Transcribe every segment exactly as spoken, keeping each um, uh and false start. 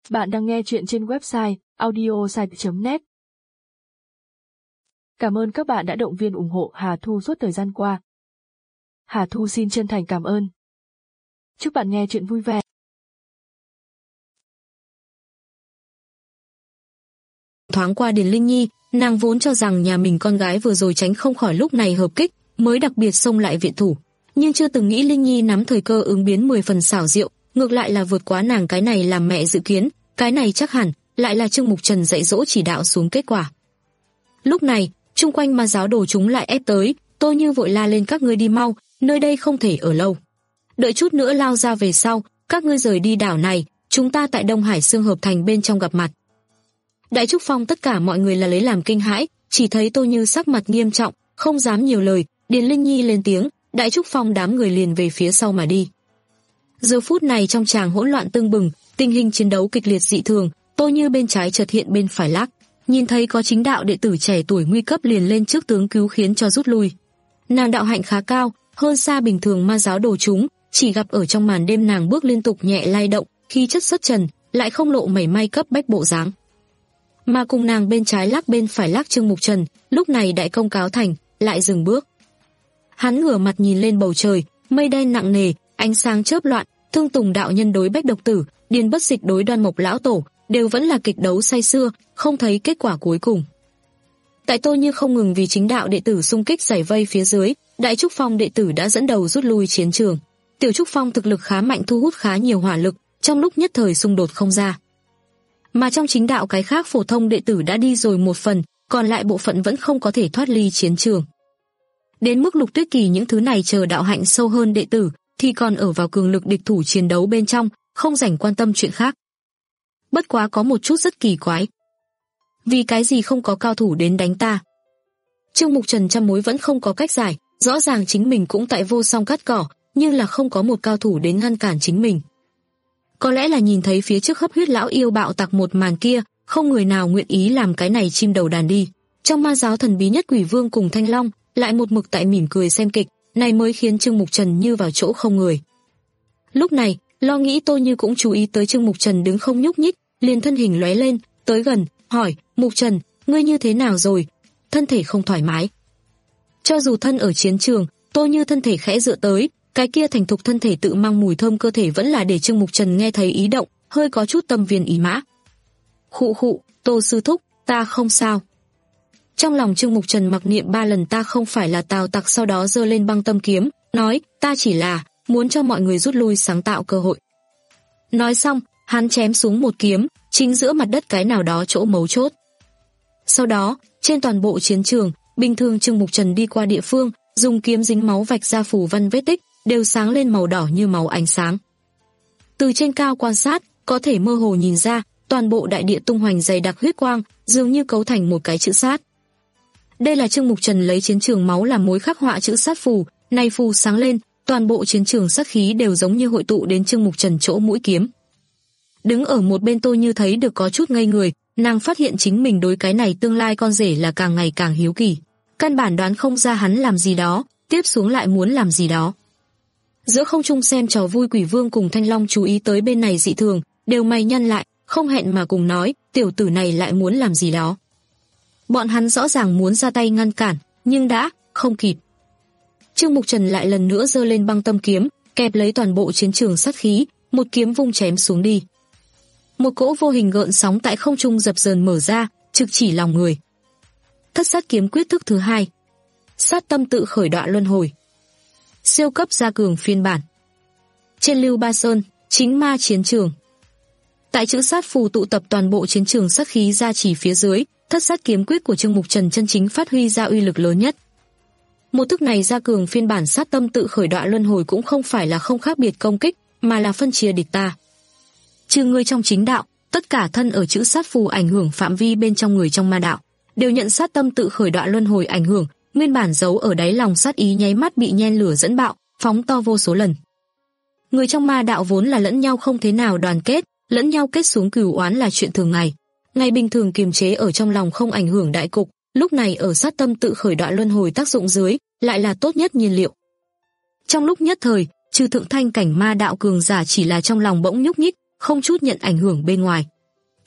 Bạn đang nghe chuyện trên website audiosite chấm net. Cảm ơn các bạn đã động viên ủng hộ Hà Thu suốt thời gian qua. Hà Thu xin chân thành cảm ơn. Chúc bạn nghe chuyện vui vẻ. Thoáng qua Điền Linh Nhi, nàng vốn cho rằng nhà mình con gái vừa rồi tránh không khỏi lúc này hợp kích, mới đặc biệt xông lại viện thủ. Nhưng chưa từng nghĩ Linh Nhi nắm thời cơ ứng biến mười phần xảo diệu, ngược lại là vượt quá nàng cái này làm mẹ dự kiến, cái này chắc hẳn lại là Trương Mục Trần dạy dỗ chỉ đạo xuống kết quả. Lúc này, chung quanh ma giáo đồ chúng lại ép tới, Tô Như vội la lên các ngươi đi mau, nơi đây không thể ở lâu. Đợi chút nữa lao ra về sau, các ngươi rời đi đảo này, chúng ta tại Đông Hải Xương Hợp Thành bên trong gặp mặt. Đại Trúc Phong tất cả mọi người là lấy làm kinh hãi, chỉ thấy Tô Như sắc mặt nghiêm trọng, không dám nhiều lời, Điền Linh Nhi lên tiếng, Đại Trúc Phong đám người liền về phía sau mà đi. Giờ phút này trong tràng hỗn loạn tưng bừng, tình hình chiến đấu kịch liệt dị thường, Tô Như bên trái chợt hiện bên phải lắc, nhìn thấy có chính đạo đệ tử trẻ tuổi nguy cấp liền lên trước tướng cứu khiến cho rút lui. Nàng đạo hạnh khá cao, hơn xa bình thường ma giáo đồ chúng, chỉ gặp ở trong màn đêm nàng bước liên tục nhẹ lay động, khí chất xuất trần, lại không lộ mảy may cấp bách bộ dáng. Mà cùng nàng bên trái lắc bên phải lắc Trương Mục Trần, lúc này đại công cáo thành, lại dừng bước. Hắn ngửa mặt nhìn lên bầu trời, mây đen nặng nề, ánh sáng chớp loạn, Thương Tùng đạo nhân đối Bách Độc Tử, Điền Bất Dịch đối Đoan Mộc lão tổ, đều vẫn là kịch đấu say sưa, không thấy kết quả cuối cùng. Tại Tô Như không ngừng vì chính đạo đệ tử xung kích giải vây phía dưới, Đại Trúc Phong đệ tử đã dẫn đầu rút lui chiến trường. Tiểu Trúc Phong thực lực khá mạnh thu hút khá nhiều hỏa lực, trong lúc nhất thời xung đột không ra. Mà trong chính đạo cái khác phổ thông đệ tử đã đi rồi một phần, còn lại bộ phận vẫn không có thể thoát ly chiến trường. Đến mức Lục Tuyết Kỳ những thứ này chờ đạo hạnh sâu hơn đệ tử, thì còn ở vào cường lực địch thủ chiến đấu bên trong, không rảnh quan tâm chuyện khác. Bất quá có một chút rất kỳ quái. Vì cái gì không có cao thủ đến đánh ta? Trương Mục Trần trăm mối vẫn không có cách giải, rõ ràng chính mình cũng tại vô song cắt cỏ, nhưng là không có một cao thủ đến ngăn cản chính mình. Có lẽ là nhìn thấy phía trước hấp huyết lão yêu bạo tạc một màn kia, không người nào nguyện ý làm cái này chim đầu đàn đi. Trong ma giáo thần bí nhất Quỷ Vương cùng Thanh Long, lại một mực tại mỉm cười xem kịch, này mới khiến Trương Mục Trần như vào chỗ không người. Lúc này, lo nghĩ Tô Như cũng chú ý tới Trương Mục Trần đứng không nhúc nhích, liền thân hình lóe lên, tới gần, hỏi, Mục Trần, ngươi như thế nào rồi? Thân thể không thoải mái. Cho dù thân ở chiến trường, Tô Như thân thể khẽ dựa tới, cái kia thành thục thân thể tự mang mùi thơm cơ thể vẫn là để Trương Mục Trần nghe thấy ý động, hơi có chút tâm viên ý mã. Khụ khụ, Tô sư thúc, ta không sao. Trong lòng Trương Mục Trần mặc niệm ba lần ta không phải là Tào Tặc, sau đó giơ lên băng tâm kiếm, nói, ta chỉ là muốn cho mọi người rút lui sáng tạo cơ hội. Nói xong, hắn chém xuống một kiếm, chính giữa mặt đất cái nào đó chỗ mấu chốt. Sau đó, trên toàn bộ chiến trường, bình thường Trương Mục Trần đi qua địa phương, dùng kiếm dính máu vạch ra phù văn vết tích, đều sáng lên màu đỏ như máu ánh sáng. Từ trên cao quan sát, có thể mơ hồ nhìn ra, toàn bộ đại địa tung hoành dày đặc huyết quang, dường như cấu thành một cái chữ sát. Đây là Trương Mục Trần lấy chiến trường máu làm mối khắc họa chữ sát phù, này phù sáng lên, toàn bộ chiến trường sát khí đều giống như hội tụ đến Trương Mục Trần chỗ mũi kiếm. Đứng ở một bên Tô Như thấy được có chút ngây người, nàng phát hiện chính mình đối cái này tương lai con rể là càng ngày càng hiếu kỳ. Căn bản đoán không ra hắn làm gì đó, tiếp xuống lại muốn làm gì đó. Giữa không trung xem trò vui Quỷ Vương cùng Thanh Long chú ý tới bên này dị thường, đều mày nhăn lại, không hẹn mà cùng nói, tiểu tử này lại muốn làm gì đó. Bọn hắn rõ ràng muốn ra tay ngăn cản, nhưng đã không kịp. Trương Mục Trần lại lần nữa giơ lên băng tâm kiếm, kẹp lấy toàn bộ chiến trường sát khí, một kiếm vung chém xuống đi. Một cỗ vô hình gợn sóng tại không trung dập dờn mở ra, trực chỉ lòng người. Thất sát kiếm quyết thức thứ hai. Sát tâm tự khởi đoạn luân hồi. Siêu cấp gia cường phiên bản. Trên Lưu Ba Sơn, chính ma chiến trường. Tại chữ sát phù tụ tập toàn bộ chiến trường sát khí ra chỉ phía dưới, thất sát kiếm quyết của Trương Mục Trần chân chính phát huy ra uy lực lớn nhất. Một thức này gia cường phiên bản sát tâm tự khởi đoạn luân hồi cũng không phải là không khác biệt công kích, mà là phân chia địch ta. Trừ người trong chính đạo, tất cả thân ở chữ sát phù ảnh hưởng phạm vi bên trong người trong ma đạo, đều nhận sát tâm tự khởi đoạn luân hồi ảnh hưởng, nguyên bản giấu ở đáy lòng sát ý nháy mắt bị nhen lửa dẫn bạo, phóng to vô số lần. Người trong ma đạo vốn là lẫn nhau không thế nào đoàn kết, lẫn nhau kết xuống cừu oán là chuyện thường ngày. Ngày bình thường kiềm chế ở trong lòng không ảnh hưởng đại cục, lúc này ở sát tâm tự khởi đoạn luân hồi tác dụng dưới, lại là tốt nhất nhiên liệu. Trong lúc nhất thời, trừ thượng thanh cảnh ma đạo cường giả chỉ là trong lòng bỗng nhúc nhích, không chút nhận ảnh hưởng bên ngoài,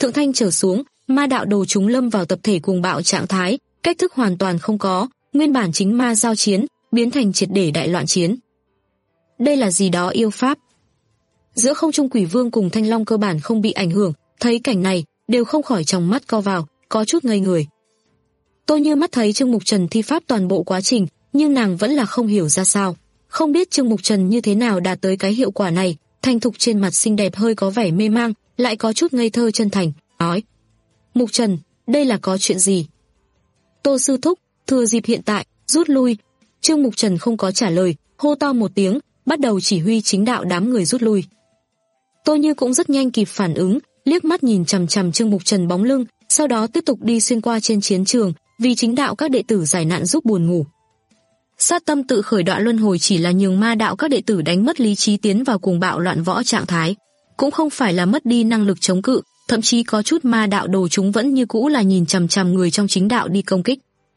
thượng thanh trở xuống, ma đạo đồ chúng lâm vào tập thể cuồng bạo trạng thái, cách thức hoàn toàn không có, nguyên bản chính ma giao chiến, biến thành triệt để đại loạn chiến. Đây là gì đó yêu pháp? Giữa không trung Quỷ Vương cùng Thanh Long cơ bản không bị ảnh hưởng, thấy cảnh này, đều không khỏi tròng mắt co vào, có chút ngây người. Tôi Như mắt thấy Trương Mục Trần thi pháp toàn bộ quá trình, nhưng nàng vẫn là không hiểu ra sao. Không biết Trương Mục Trần như thế nào đạt tới cái hiệu quả này, thanh thục trên mặt xinh đẹp hơi có vẻ mê mang, lại có chút ngây thơ chân thành, nói: Mục Trần, đây là có chuyện gì? Tô sư thúc, thừa dịp hiện tại, rút lui. Trương Mục Trần không có trả lời, hô to một tiếng, bắt đầu chỉ huy chính đạo đám người rút lui. Tô Như cũng rất nhanh kịp phản ứng, liếc mắt nhìn chằm chằm Trương Mục Trần bóng lưng, sau đó tiếp tục đi xuyên qua trên chiến trường, vì chính đạo các đệ tử giải nạn giúp buồn ngủ. Sát tâm tự khởi đoạn luân hồi chỉ là nhường ma đạo các đệ tử đánh mất lý trí tiến vào cuồng bạo loạn võ trạng thái, cũng không phải là mất đi năng lực chống cự, thậm chí có chút ma đạo đồ chúng vẫn như cũ là nhìn chằm chằm người trong chính đạo đi công kích.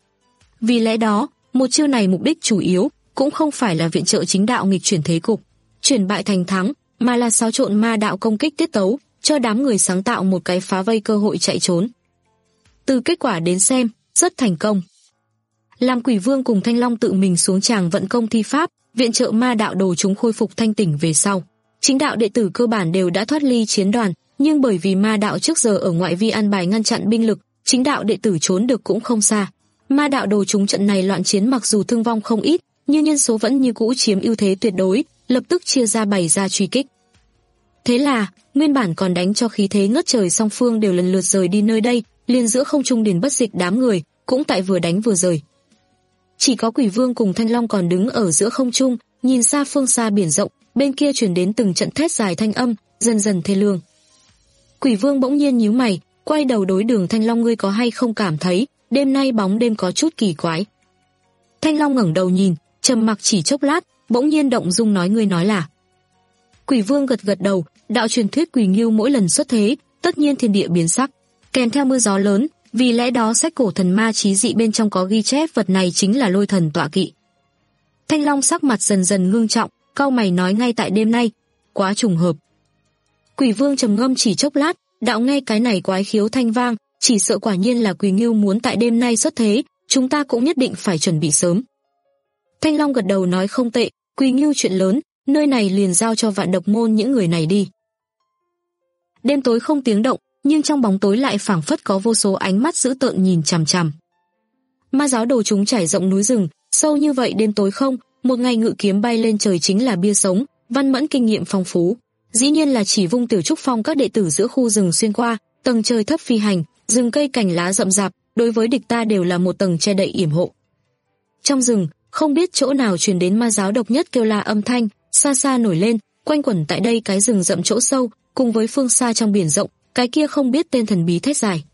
Vì lẽ đó, một chiêu này mục đích chủ yếu cũng không phải là viện trợ chính đạo nghịch chuyển thế cục, chuyển bại thành thắng, mà là xáo trộn ma đạo công kích tiết tấu, cho đám người sáng tạo một cái phá vây cơ hội chạy trốn. Từ kết quả đến xem, rất thành công. Làm Quỷ Vương cùng Thanh Long tự mình xuống tràng vận công thi pháp, viện trợ ma đạo đồ chúng khôi phục thanh tỉnh về sau. Chính đạo đệ tử cơ bản đều đã thoát ly chiến đoàn, nhưng bởi vì ma đạo trước giờ ở ngoại vi an bài ngăn chặn binh lực, chính đạo đệ tử trốn được cũng không xa. Ma đạo đồ chúng trận này loạn chiến mặc dù thương vong không ít, nhưng nhân số vẫn như cũ chiếm ưu thế tuyệt đối, lập tức chia ra bày ra truy kích. Thế là, nguyên bản còn đánh cho khí thế ngất trời song phương đều lần lượt rời đi nơi đây, liền giữa không trung Điền Bất Dịch đám người, cũng tại vừa đánh vừa rời. Chỉ có Quỷ Vương cùng Thanh Long còn đứng ở giữa không trung, nhìn xa phương xa biển rộng, bên kia truyền đến từng trận thét dài thanh âm, dần dần thê lương. Quỷ Vương bỗng nhiên nhíu mày, quay đầu đối Đường Thanh Long, ngươi có hay không cảm thấy, đêm nay bóng đêm có chút kỳ quái. Thanh Long ngẩng đầu nhìn, trầm mặc chỉ chốc lát, bỗng nhiên động dung nói, ngươi nói là. Quỷ Vương gật gật đầu, đạo truyền thuyết Quỷ Ngưu mỗi lần xuất thế, tất nhiên thiên địa biến sắc, kèm theo mưa gió lớn, vì lẽ đó sách cổ thần ma chí dị bên trong có ghi chép vật này chính là lôi thần tọa kỵ. Thanh Long sắc mặt dần dần ngưng trọng, cau mày nói, ngay tại đêm nay, quá trùng hợp. Quỷ Vương trầm ngâm chỉ chốc lát, đạo nghe cái này quái khiếu thanh vang, chỉ sợ quả nhiên là Quỷ Ngưu muốn tại đêm nay xuất thế, chúng ta cũng nhất định phải chuẩn bị sớm. Thanh Long gật đầu nói, không tệ, Quỷ Ngưu chuyện lớn, nơi này liền giao cho Vạn Độc môn những người này đi. Đêm tối không tiếng động, nhưng trong bóng tối lại phảng phất có vô số ánh mắt dữ tợn nhìn chằm chằm. Ma giáo đồ chúng trải rộng núi rừng, sâu như vậy đêm tối không, một ngày ngự kiếm bay lên trời chính là bia sống, Văn Mẫn kinh nghiệm phong phú, dĩ nhiên là chỉ vung Tiểu Trúc Phong các đệ tử giữa khu rừng xuyên qua, tầng trời thấp phi hành, rừng cây cành lá rậm rạp, đối với địch ta đều là một tầng che đậy yểm hộ. Trong rừng, không biết chỗ nào truyền đến ma giáo độc nhất kêu la âm thanh, xa xa nổi lên, quanh quẩn tại đây cái rừng rậm chỗ sâu, cùng với phương xa trong biển rộng, cái kia không biết tên thần bí thét dài.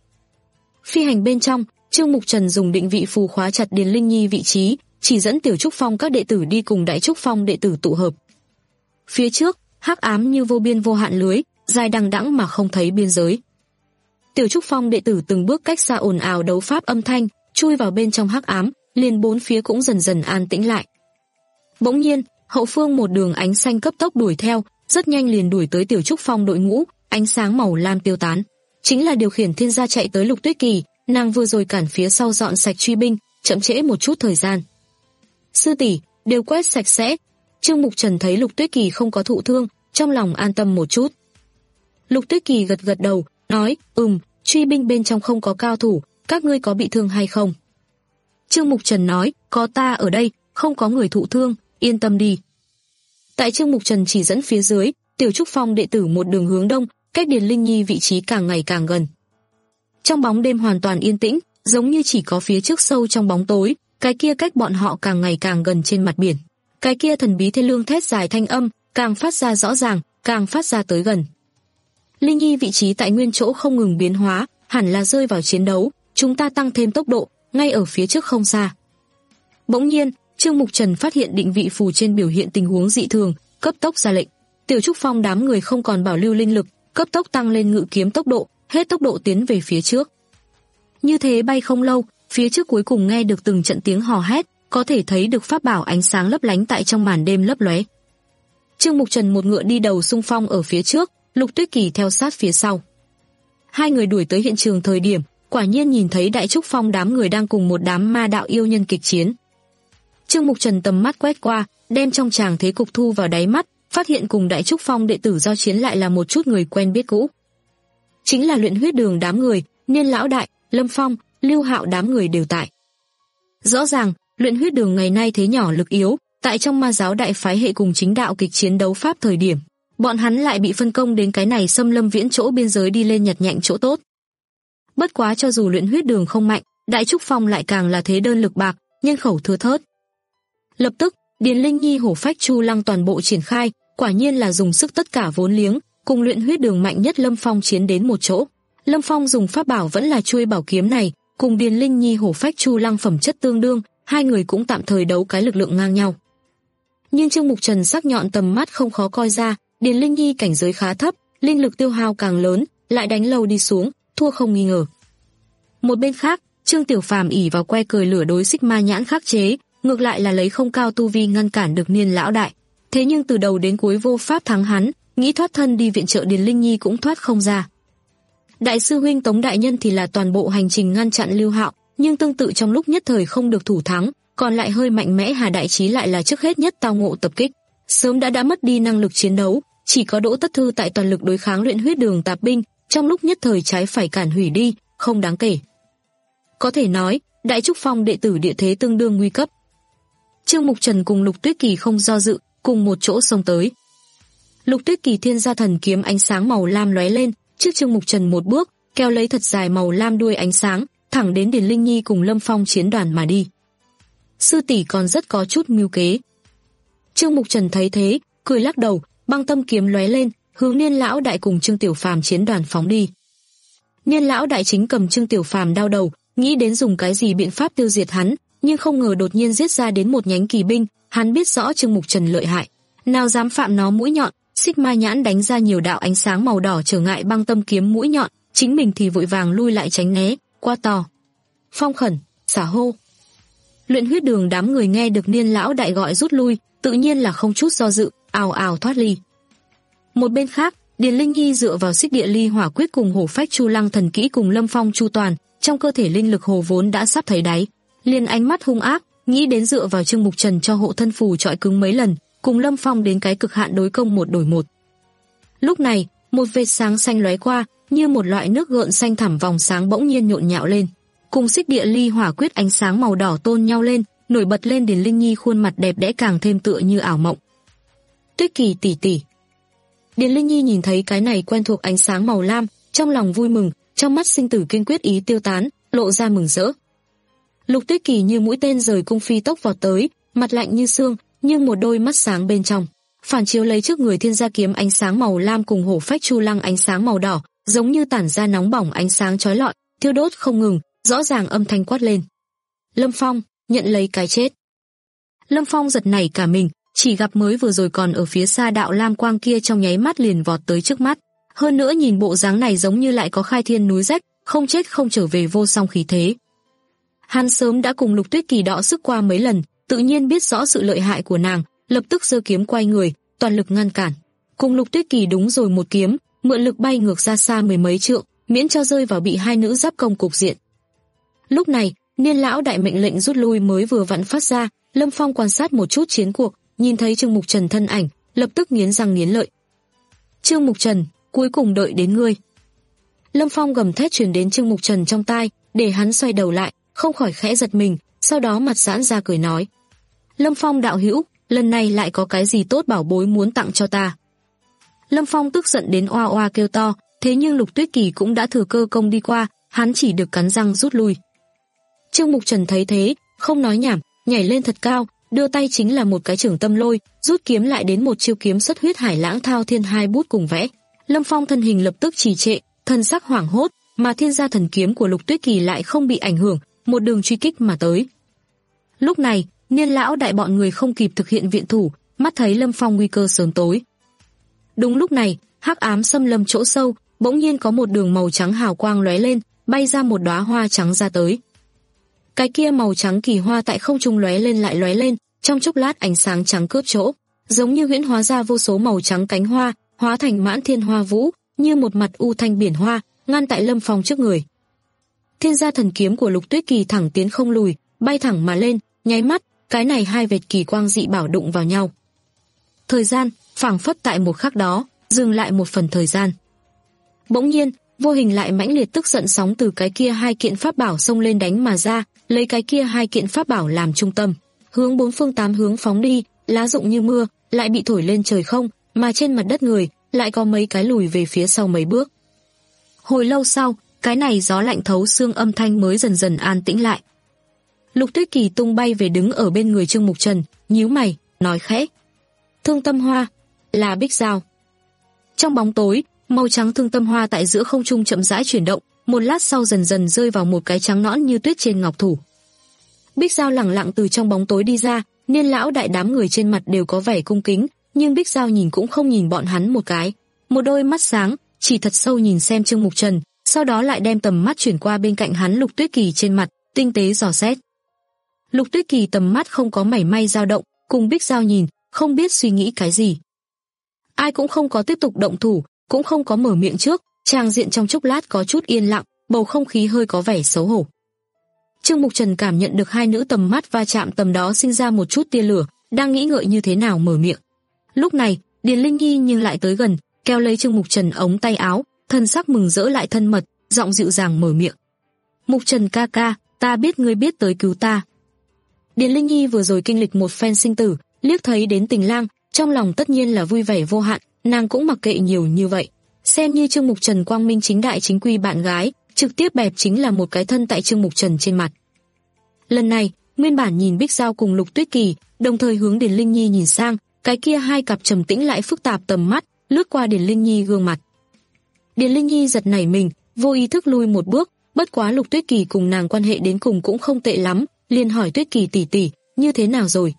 Phi hành bên trong, Trương Mục Trần dùng định vị phù khóa chặt Điền Linh Nhi vị trí, chỉ dẫn Tiểu Trúc Phong các đệ tử đi cùng Đại Trúc Phong đệ tử tụ hợp. Phía trước, hắc ám như vô biên vô hạn lưới, dài đằng đẵng mà không thấy biên giới. Tiểu Trúc Phong đệ tử từng bước cách xa ồn ào đấu pháp âm thanh, chui vào bên trong hắc ám, liền bốn phía cũng dần dần an tĩnh lại. Bỗng nhiên, hậu phương một đường ánh xanh cấp tốc đuổi theo, rất nhanh liền đuổi tới Tiểu Trúc Phong đội ngũ, ánh sáng màu lam tiêu tán. Chính là điều khiển thiên gia chạy tới Lục Tuyết Kỳ, nàng vừa rồi cản phía sau dọn sạch truy binh, chậm trễ một chút thời gian. Sư tỷ, đều quét sạch sẽ. Trương Mục Trần thấy Lục Tuyết Kỳ không có thụ thương, trong lòng an tâm một chút. Lục Tuyết Kỳ gật gật đầu, nói, ừm, truy binh bên trong không có cao thủ, các ngươi có bị thương hay không? Trương Mục Trần nói, có ta ở đây, không có người thụ thương, yên tâm đi. Tại Trương Mục Trần chỉ dẫn phía dưới, Tiểu Trúc Phong đệ tử một đường hướng đông, cách Điền Linh Nhi vị trí càng ngày càng gần. Trong bóng đêm hoàn toàn yên tĩnh, giống như chỉ có phía trước sâu trong bóng tối, cái kia cách bọn họ càng ngày càng gần trên mặt biển. Cái kia thần bí thê lương thét dài thanh âm, càng phát ra rõ ràng, càng phát ra tới gần. Linh Nhi vị trí tại nguyên chỗ không ngừng biến hóa, hẳn là rơi vào chiến đấu, chúng ta tăng thêm tốc độ, ngay ở phía trước không xa. Bỗng nhiên, Trương Mục Trần phát hiện định vị phù trên biểu hiện tình huống dị thường, cấp tốc ra lệnh. Tiểu Trúc Phong đám người không còn bảo lưu linh lực, cấp tốc tăng lên ngự kiếm tốc độ, hết tốc độ tiến về phía trước. Như thế bay không lâu, phía trước cuối cùng nghe được từng trận tiếng hò hét, có thể thấy được pháp bảo ánh sáng lấp lánh tại trong màn đêm lấp lóe. Trương Mục Trần một ngựa đi đầu xung phong ở phía trước, Lục Tuyết Kỳ theo sát phía sau. Hai người đuổi tới hiện trường thời điểm, quả nhiên nhìn thấy Đại Trúc Phong đám người đang cùng một đám ma đạo yêu nhân kịch chiến. Trương Mục Trần tầm mắt quét qua, đem trong tràng thế cục thu vào đáy mắt, phát hiện cùng Đại Trúc Phong đệ tử giao chiến lại là một chút người quen biết cũ. Chính là Luyện Huyết Đường đám người, Niên lão đại, Lâm Phong, Lưu Hạo đám người đều tại. Rõ ràng, Luyện Huyết Đường ngày nay thế nhỏ lực yếu, tại trong ma giáo đại phái hệ cùng chính đạo kịch chiến đấu pháp thời điểm, bọn hắn lại bị phân công đến cái này xâm lâm viễn chỗ biên giới đi lên nhặt nhạnh chỗ tốt. Bất quá cho dù Luyện Huyết Đường không mạnh, Đại Trúc Phong lại càng là thế đơn lực bạc, nhân khẩu thưa thớt. Lập tức, Điền Linh Nhi hổ phách chu lăng toàn bộ triển khai, quả nhiên là dùng sức tất cả vốn liếng, cùng Luyện Huyết Đường mạnh nhất Lâm Phong chiến đến một chỗ. Lâm Phong dùng pháp bảo vẫn là chuôi bảo kiếm này, cùng Điền Linh Nhi hổ phách chu lăng phẩm chất tương đương, hai người cũng tạm thời đấu cái lực lượng ngang nhau. Nhưng Trương Mục Trần sắc nhọn tầm mắt không khó coi ra, Điền Linh Nhi cảnh giới khá thấp, linh lực tiêu hao càng lớn, lại đánh lâu đi xuống, thua không nghi ngờ. Một bên khác, Trương Tiểu Phàm ỷ vào que cười lửa đối xích ma nhãn khắc chế, ngược lại là lấy không cao tu vi ngăn cản được Niên lão đại. Thế nhưng từ đầu đến cuối vô pháp thắng hắn, nghĩ thoát thân đi viện trợ Điền Linh Nhi cũng thoát không ra. Đại sư huynh Tống đại nhân thì là toàn bộ hành trình ngăn chặn Lưu Hạo, nhưng tương tự trong lúc nhất thời không được thủ thắng, còn lại hơi mạnh mẽ Hà Đại Chí lại là trước hết nhất tao ngộ tập kích, sớm đã đã mất đi năng lực chiến đấu, chỉ có Đỗ Tất Thư tại toàn lực đối kháng Luyện Huyết Đường tạp binh, trong lúc nhất thời trái phải cản hủy đi, không đáng kể. Có thể nói, Đại Trúc Phong đệ tử địa thế tương đương nguy cấp. Trương Mục Trần cùng Lục Tuyết Kỳ không do dự, cùng một chỗ xông tới. Lục Tuyết Kỳ thiên gia thần kiếm ánh sáng màu lam lóe lên, trước Trương Mục Trần một bước, kéo lấy thật dài màu lam đuôi ánh sáng, thẳng đến Điền Linh Nhi cùng Lâm Phong chiến đoàn mà đi. Sư tỷ còn rất có chút mưu kế. Trương Mục Trần thấy thế, cười lắc đầu, băng tâm kiếm lóe lên, hướng Niên lão đại cùng Trương Tiểu Phàm chiến đoàn phóng đi. Niên lão đại chính cầm Trương Tiểu Phàm đau đầu, nghĩ đến dùng cái gì biện pháp tiêu diệt hắn, nhưng không ngờ đột nhiên giết ra đến một nhánh kỳ binh, hắn biết rõ Trương Mục Trần lợi hại, nào dám phạm nó mũi nhọn, xích ma nhãn đánh ra nhiều đạo ánh sáng màu đỏ trở ngại băng tâm kiếm mũi nhọn, chính mình thì vội vàng lui lại tránh né, qua to. Phong khẩn, xả hô. Luyện Huyết Đường đám người nghe được Niên lão đại gọi rút lui, tự nhiên là không chút do dự, ào ào thoát ly. Một bên khác, Điền Linh Nhi dựa vào xích địa ly hỏa quyết cùng hổ phách chu lăng thần kỹ cùng Lâm Phong chu toàn, trong cơ thể linh lực hồ vốn đã sắp thấy đáy, liền ánh mắt hung ác, nghĩ đến dựa vào Trương Mục Trần cho hộ thân phù trọi cứng mấy lần, cùng Lâm Phong đến cái cực hạn đối công một đổi một. Lúc này, một vệt sáng xanh lóe qua, như một loại nước gợn xanh thẳm vòng sáng bỗng nhiên nhộn nhạo lên, cùng xích địa ly hỏa quyết ánh sáng màu đỏ tôn nhau lên, nổi bật lên Điền Linh Nhi khuôn mặt đẹp đẽ càng thêm tựa như ảo mộng. Tuyết Kỳ tỷ tỷ. Điền Linh Nhi nhìn thấy cái này quen thuộc ánh sáng màu lam, trong lòng vui mừng, trong mắt sinh tử kiên quyết ý tiêu tán, lộ ra mừng rỡ. Lục Tuyết Kỳ như mũi tên rời cung phi tốc vọt tới, mặt lạnh như xương, nhưng một đôi mắt sáng bên trong, phản chiếu lấy trước người thiên gia kiếm ánh sáng màu lam cùng hổ phách chu lăng ánh sáng màu đỏ, giống như tản ra nóng bỏng ánh sáng chói lọi, thiêu đốt không ngừng, rõ ràng âm thanh quát lên. Lâm Phong, nhận lấy cái chết. Lâm Phong giật nảy cả mình, chỉ gặp mới vừa rồi còn ở phía xa đạo lam quang kia trong nháy mắt liền vọt tới trước mắt. Hơn nữa nhìn bộ dáng này giống như lại có khai thiên núi rách, không chết không trở về vô song khí thế. Hắn sớm đã cùng Lục Tuyết Kỳ đọ sức qua mấy lần, tự nhiên biết rõ sự lợi hại của nàng, lập tức giơ kiếm quay người, toàn lực ngăn cản. Cùng Lục Tuyết Kỳ đúng rồi một kiếm, mượn lực bay ngược ra xa mười mấy trượng, miễn cho rơi vào bị hai nữ giáp công cục diện. Lúc này, Niên lão đại mệnh lệnh rút lui mới vừa vặn phát ra, Lâm Phong quan sát một chút chiến cuộc, nhìn thấy Trương Mục Trần thân ảnh, lập tức nghiến răng nghiến lợi. Trương Mục Trần, cuối cùng đợi đến ngươi. Lâm Phong gầm thét truyền đến Trương Mục Trần trong tai, để hắn xoay đầu lại, không khỏi khẽ giật mình, sau đó mặt giãn ra cười nói. Lâm Phong đạo hữu, lần này lại có cái gì tốt bảo bối muốn tặng cho ta? Lâm Phong tức giận đến oa oa kêu to, thế nhưng Lục Tuyết Kỳ cũng đã thừa cơ công đi qua, hắn chỉ được cắn răng rút lui. Trương Mục Trần thấy thế, không nói nhảm, nhảy lên thật cao, đưa tay chính là một cái chưởng tâm lôi, rút kiếm lại đến một chiêu kiếm xuất huyết hải lãng thao thiên hai bút cùng vẽ. Lâm Phong thân hình lập tức trì trệ, thân sắc hoảng hốt, mà thiên gia thần kiếm của Lục Tuyết Kỳ lại không bị ảnh hưởng, một đường truy kích mà tới. Lúc này, Niên lão đại bọn người không kịp thực hiện viện thủ, mắt thấy Lâm Phong nguy cơ sớm tối. Đúng lúc này, hắc ám xâm lâm chỗ sâu, bỗng nhiên có một đường màu trắng hào quang lóe lên, bay ra một đóa hoa trắng ra tới. Cái kia màu trắng kỳ hoa tại không trung lóe lên lại lóe lên, trong chốc lát ánh sáng trắng cướp chỗ, giống như huyễn hóa ra vô số màu trắng cánh hoa, hóa thành mãn thiên hoa vũ, như một mặt u thanh biển hoa, ngăn tại Lâm Phong trước người. Thiên gia thần kiếm của Lục Tuyết Kỳ thẳng tiến không lùi, bay thẳng mà lên, nháy mắt, cái này hai vệt kỳ quang dị bảo đụng vào nhau. Thời gian, phảng phất tại một khắc đó, dừng lại một phần thời gian. Bỗng nhiên, vô hình lại mãnh liệt tức giận sóng từ cái kia hai kiện pháp bảo xông lên đánh mà ra, lấy cái kia hai kiện pháp bảo làm trung tâm, hướng bốn phương tám hướng phóng đi, lá rụng như mưa, lại bị thổi lên trời không, mà trên mặt đất người lại có mấy cái lùi về phía sau mấy bước. Hồi lâu sau, cái này gió lạnh thấu xương âm thanh mới dần dần an tĩnh lại. Lục Tuyết Kỳ tung bay về đứng ở bên người Trương Mục Trần, nhíu mày, nói khẽ: "Thương Tâm Hoa, là Bích Giao." Trong bóng tối, màu trắng thương tâm hoa tại giữa không trung chậm rãi chuyển động, một lát sau dần dần rơi vào một cái trắng nõn như tuyết trên ngọc thủ. Bích Giao lẳng lặng từ trong bóng tối đi ra, niên lão đại đám người trên mặt đều có vẻ cung kính, nhưng Bích Giao nhìn cũng không nhìn bọn hắn một cái, một đôi mắt sáng, chỉ thật sâu nhìn xem Trương Mục Trần, sau đó lại đem tầm mắt chuyển qua bên cạnh hắn Lục Tuyết Kỳ trên mặt, tinh tế dò xét. Lục Tuyết Kỳ tầm mắt không có mảy may dao động, cùng Bích Giao nhìn, không biết suy nghĩ cái gì. Ai cũng không có tiếp tục động thủ, cũng không có mở miệng trước, tràng diện trong chốc lát có chút yên lặng, bầu không khí hơi có vẻ xấu hổ. Trương Mục Trần cảm nhận được hai nữ tầm mắt va chạm, tầm đó sinh ra một chút tia lửa, đang nghĩ ngợi như thế nào mở miệng. Lúc này, Điền Linh Nhi nhưng lại tới gần, kéo lấy Trương Mục Trần ống tay áo, thân sắc mừng rỡ lại thân mật, giọng dịu dàng mở miệng: "Mục Trần ca ca, ta biết ngươi biết tới cứu ta." Điền Linh Nhi vừa rồi kinh lịch một phen sinh tử, liếc thấy đến Tình Lang, trong lòng tất nhiên là vui vẻ vô hạn, nàng cũng mặc kệ nhiều như vậy, xem như Trương Mục Trần quang minh chính đại chính quy bạn gái, trực tiếp bẹp chính là một cái thân tại Trương Mục Trần trên mặt. Lần này, nguyên bản nhìn Bích Giao cùng Lục Tuyết Kỳ, đồng thời hướng Điền Linh Nhi nhìn sang, cái kia hai cặp trầm tĩnh lại phức tạp tầm mắt lướt qua Điền Linh Nhi gương mặt. Điền Linh Nhi giật nảy mình, vô ý thức lui một bước, bất quá Lục Tuyết Kỳ cùng nàng quan hệ đến cùng cũng không tệ lắm, liền hỏi Tuyết Kỳ tỷ tỷ, như thế nào rồi?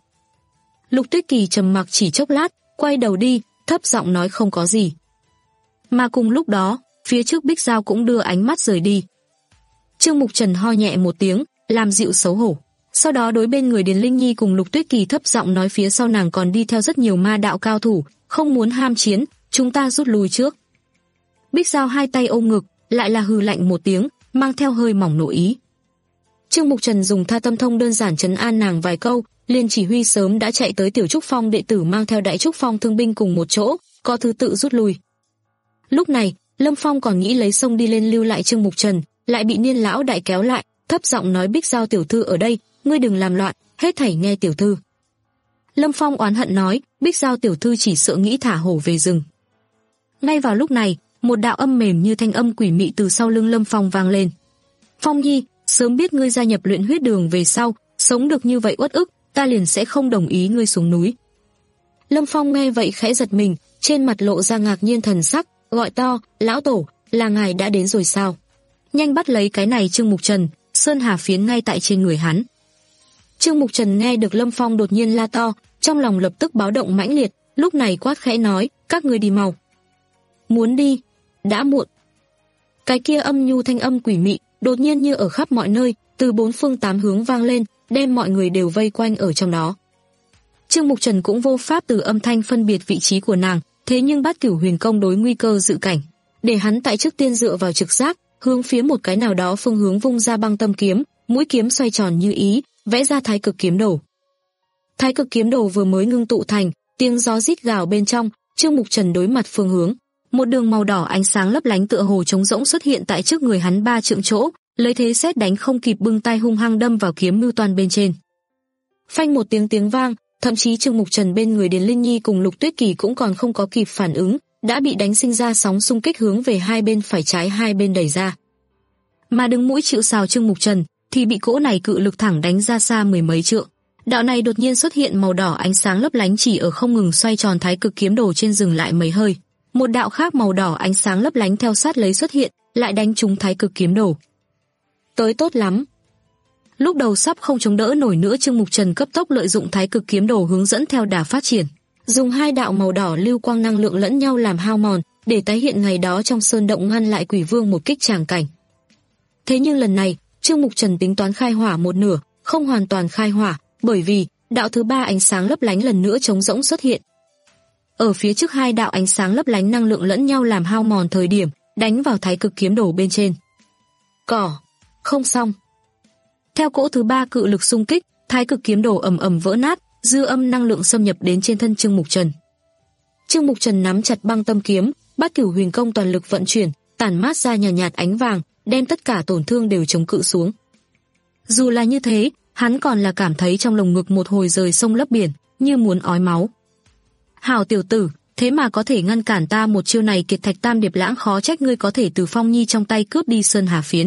Lục Tuyết Kỳ trầm mặc chỉ chốc lát, quay đầu đi, thấp giọng nói không có gì. Mà cùng lúc đó, phía trước Bích Giao cũng đưa ánh mắt rời đi. Trương Mục Trần ho nhẹ một tiếng, làm dịu xấu hổ. Sau đó đối bên người Điền Linh Nhi cùng Lục Tuyết Kỳ thấp giọng nói phía sau nàng còn đi theo rất nhiều ma đạo cao thủ, không muốn ham chiến, chúng ta rút lui trước. Bích Giao hai tay ôm ngực, lại là hừ lạnh một tiếng, mang theo hơi mỏng nộ ý. Trương Mục Trần dùng Tha Tâm Thông đơn giản trấn an nàng vài câu, liền chỉ huy sớm đã chạy tới Tiểu Trúc Phong đệ tử mang theo Đại Trúc Phong thương binh cùng một chỗ, có thứ tự rút lui. Lúc này, Lâm Phong còn nghĩ lấy sông đi lên lưu lại Trương Mục Trần, lại bị Niên lão đại kéo lại, thấp giọng nói: "Bích Giao tiểu thư ở đây, ngươi đừng làm loạn, hết thảy nghe tiểu thư." Lâm Phong oán hận nói: "Bích Giao tiểu thư chỉ sợ nghĩ thả hổ về rừng." Ngay vào lúc này, một đạo âm mềm như thanh âm quỷ mị từ sau lưng Lâm Phong vang lên: "Phong Nhi, sớm biết ngươi gia nhập luyện huyết đường về sau, sống được như vậy uất ức, ta liền sẽ không đồng ý ngươi xuống núi." Lâm Phong nghe vậy khẽ giật mình, trên mặt lộ ra ngạc nhiên thần sắc, gọi to: "Lão tổ, là ngài đã đến rồi sao? Nhanh bắt lấy cái này Trương Mục Trần." Sơn hà phiến ngay tại trên người hắn. Trương Mục Trần nghe được Lâm Phong đột nhiên la to, trong lòng lập tức báo động mãnh liệt, lúc này quát khẽ nói: "Các ngươi đi mau." Muốn đi, đã muộn. Cái kia âm nhu thanh âm quỷ mị, đột nhiên như ở khắp mọi nơi, từ bốn phương tám hướng vang lên, đem mọi người đều vây quanh ở trong đó. Trương Mục Trần cũng vô pháp từ âm thanh phân biệt vị trí của nàng, thế nhưng Bát Cửu Huyền Công đối nguy cơ dự cảnh, để hắn tại trước tiên dựa vào trực giác, hướng phía một cái nào đó phương hướng vung ra băng tâm kiếm, mũi kiếm xoay tròn như ý, vẽ ra Thái Cực kiếm đồ. Thái Cực kiếm đồ vừa mới ngưng tụ thành, tiếng gió rít gào bên trong, Trương Mục Trần đối mặt phương hướng, một đường màu đỏ ánh sáng lấp lánh tựa hồ trống rỗng xuất hiện tại trước người hắn ba trượng chỗ, lấy thế sét đánh không kịp bưng tay hung hăng đâm vào kiếm mưu toan bên trên. Phanh một tiếng tiếng vang, thậm chí Trương Mục Trần bên người Điền Linh Nhi cùng Lục Tuyết Kỳ cũng còn không có kịp phản ứng, đã bị đánh sinh ra sóng xung kích hướng về hai bên phải trái hai bên đẩy ra. Mà đứng mũi chịu sào Trương Mục Trần thì bị cỗ này cự lực thẳng đánh ra xa mười mấy trượng. Đạo này đột nhiên xuất hiện màu đỏ ánh sáng lấp lánh chỉ ở không ngừng xoay tròn Thái Cực kiếm đồ trên dừng lại mấy hơi. Một đạo khác màu đỏ ánh sáng lấp lánh theo sát lấy xuất hiện, lại đánh trúng Thái Cực kiếm đồ. Tới tốt lắm. Lúc đầu sắp không chống đỡ nổi nữa, Trương Mục Trần cấp tốc lợi dụng Thái Cực kiếm đồ hướng dẫn theo đà phát triển, dùng hai đạo màu đỏ lưu quang năng lượng lẫn nhau làm hao mòn, để tái hiện ngày đó trong sơn động ngăn lại Quỷ Vương một kích tràng cảnh. Thế nhưng lần này, Trương Mục Trần tính toán khai hỏa một nửa, không hoàn toàn khai hỏa, bởi vì đạo thứ ba ánh sáng lấp lánh lần nữa trống rỗng xuất hiện. Ở phía trước hai đạo ánh sáng lấp lánh năng lượng lẫn nhau làm hao mòn thời điểm, đánh vào Thái Cực kiếm đồ bên trên. Cỏ, không xong. Theo cỗ thứ ba cự lực xung kích, Thái Cực kiếm đồ ầm ầm vỡ nát, dư âm năng lượng xâm nhập đến trên thân Trương Mục Trần. Trương Mục Trần nắm chặt băng tâm kiếm, Bát Cửu Huyền Công toàn lực vận chuyển, tản mát ra nhàn nhạt, nhạt ánh vàng, đem tất cả tổn thương đều chống cự xuống. Dù là như thế, hắn còn là cảm thấy trong lồng ngực một hồi rời sông lấp biển, như muốn ói máu. Hảo tiểu tử, thế mà có thể ngăn cản ta một chiêu này, Kiệt Thạch Tam Điệp Lãng, khó trách ngươi có thể từ Phong Nhi trong tay cướp đi Sơn Hà Phiến.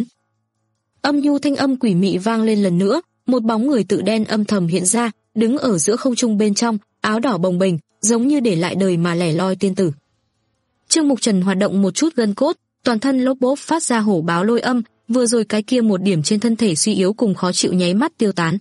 Âm nhu thanh âm quỷ mị vang lên lần nữa, một bóng người tự đen âm thầm hiện ra, đứng ở giữa không trung bên trong, áo đỏ bồng bềnh, giống như để lại đời mà lẻ loi tiên tử. Trương Mục Trần hoạt động một chút gân cốt, toàn thân lốp bốp phát ra hổ báo lôi âm, vừa rồi cái kia một điểm trên thân thể suy yếu cùng khó chịu nháy mắt tiêu tán.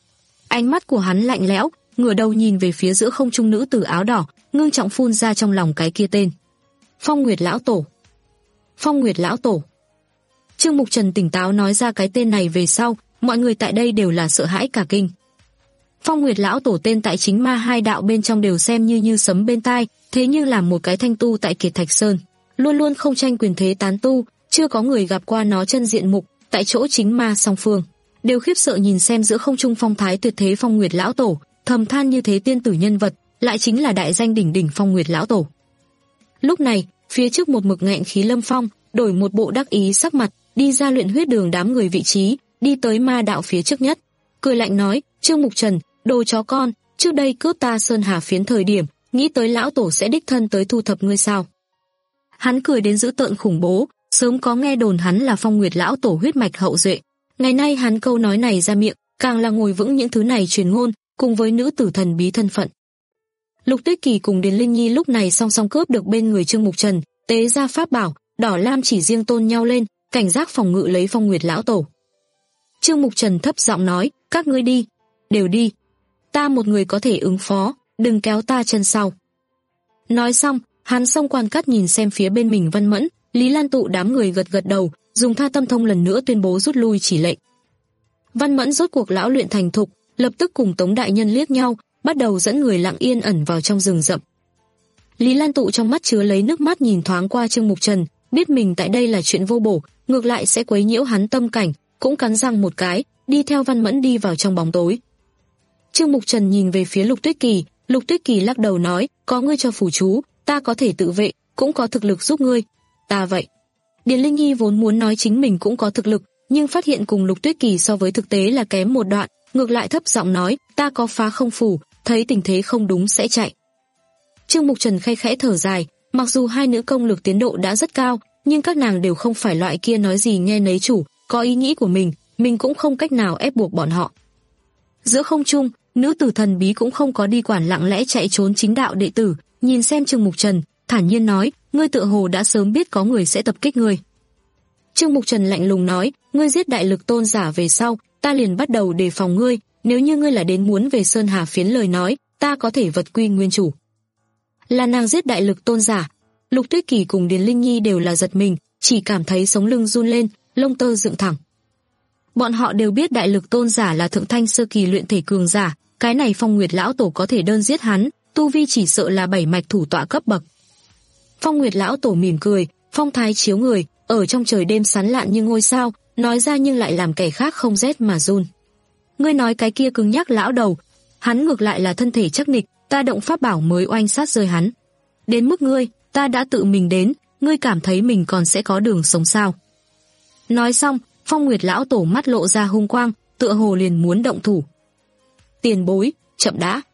Ánh mắt của hắn lạnh lẽo, ngửa đầu nhìn về phía giữa không trung nữ tử áo đỏ, ngưng trọng phun ra trong lòng cái kia tên. Phong Nguyệt lão tổ. Phong Nguyệt lão tổ. Trương Mục Trần tỉnh táo nói ra cái tên này về sau, mọi người tại đây đều là sợ hãi cả kinh. Phong Nguyệt lão tổ tên tại chính ma hai đạo bên trong đều xem như như sấm bên tai, thế nhưng làm một cái thanh tu tại Kiệt Thạch Sơn, luôn luôn không tranh quyền thế tán tu, chưa có người gặp qua nó chân diện mục, tại chỗ chính ma song phương đều khiếp sợ nhìn xem giữa không trung phong thái tuyệt thế Phong Nguyệt lão tổ, thầm than như thế tiên tử nhân vật, lại chính là đại danh đỉnh đỉnh Phong Nguyệt lão tổ. Lúc này, phía trước một mực nghẹn khí Lâm Phong, đổi một bộ đắc ý sắc mặt, đi ra luyện huyết đường đám người vị trí, đi tới ma đạo phía trước nhất, cười lạnh nói: "Trương Mục Trần, đồ chó con, trước đây cướp ta Sơn Hà Phiến thời điểm, nghĩ tới lão tổ sẽ đích thân tới thu thập ngươi sao?" Hắn cười đến dữ tợn khủng bố, sớm có nghe đồn hắn là Phong Nguyệt lão tổ huyết mạch hậu duệ. Ngày nay hắn câu nói này ra miệng, càng là ngồi vững những thứ này truyền ngôn, cùng với nữ tử thần bí thân phận. Lục Tuyết Kỳ cùng Điền Linh Nhi lúc này song song cướp được bên người Trương Mục Trần, tế ra pháp bảo, đỏ lam chỉ riêng tôn nhau lên, cảnh giác phòng ngự lấy Phong Nguyệt lão tổ. Trương Mục Trần thấp giọng nói: "Các ngươi đi, đều đi. Ta một người có thể ứng phó, đừng kéo ta chân sau." Nói xong, hắn xông quan cắt nhìn xem phía bên mình Văn Mẫn, Lý Lan Tụ đám người gật gật đầu, dùng Tha Tâm Thông lần nữa tuyên bố rút lui chỉ lệnh. Văn Mẫn rốt cuộc lão luyện thành thục, lập tức cùng Tống đại nhân liếc nhau, bắt đầu dẫn người lặng yên ẩn vào trong rừng rậm. Lý Lan Tụ trong mắt chứa lấy nước mắt nhìn thoáng qua Trương Mục Trần, biết mình tại đây là chuyện vô bổ, ngược lại sẽ quấy nhiễu hắn tâm cảnh, cũng cắn răng một cái, đi theo Văn Mẫn đi vào trong bóng tối. Trương Mục Trần nhìn về phía Lục Tuyết Kỳ, Lục Tuyết Kỳ lắc đầu nói: "Có ngươi cho phù chú, ta có thể tự vệ, cũng có thực lực giúp ngươi." "Ta vậy." Điền Linh Nhi vốn muốn nói chính mình cũng có thực lực, nhưng phát hiện cùng Lục Tuyết Kỳ so với thực tế là kém một đoạn, ngược lại thấp giọng nói: "Ta có phá không phủ, thấy tình thế không đúng sẽ chạy." Trương Mục Trần khẽ khẽ thở dài, mặc dù hai nữ công lực tiến độ đã rất cao, nhưng các nàng đều không phải loại kia nói gì nghe nấy chủ, có ý nghĩ của mình, mình cũng không cách nào ép buộc bọn họ. Giữa không trung, nữ tử thần bí cũng không có đi quản lặng lẽ chạy trốn chính đạo đệ tử, nhìn xem Trương Mục Trần, thản nhiên nói: "Ngươi tựa hồ đã sớm biết có người sẽ tập kích ngươi." Trương Mục Trần lạnh lùng nói: "Ngươi giết đại lực tôn giả về sau, ta liền bắt đầu đề phòng ngươi, nếu như ngươi là đến muốn về Sơn Hà Phiến lời nói, ta có thể vật quy nguyên chủ." Là nàng giết đại lực tôn giả? Lục Tuyết Kỳ cùng Điền Linh Nhi đều là giật mình, chỉ cảm thấy sống lưng run lên, lông tơ dựng thẳng. Bọn họ đều biết đại lực tôn giả là thượng thanh sơ kỳ luyện thể cường giả, cái này Phong Nguyệt lão tổ có thể đơn giết hắn, tu vi chỉ sợ là bảy mạch thủ tọa cấp bậc. Phong Nguyệt lão tổ mỉm cười, phong thái chiếu người, ở trong trời đêm sán lạn như ngôi sao, nói ra nhưng lại làm kẻ khác không rét mà run. "Ngươi nói cái kia cứng nhắc lão đầu, hắn ngược lại là thân thể chắc nịch, ta động pháp bảo mới oanh sát rơi hắn. Đến mức ngươi, ta đã tự mình đến, ngươi cảm thấy mình còn sẽ có đường sống sao?" Nói xong, Phong Nguyệt lão tổ mắt lộ ra hung quang, tựa hồ liền muốn động thủ. "Tiền bối, chậm đã."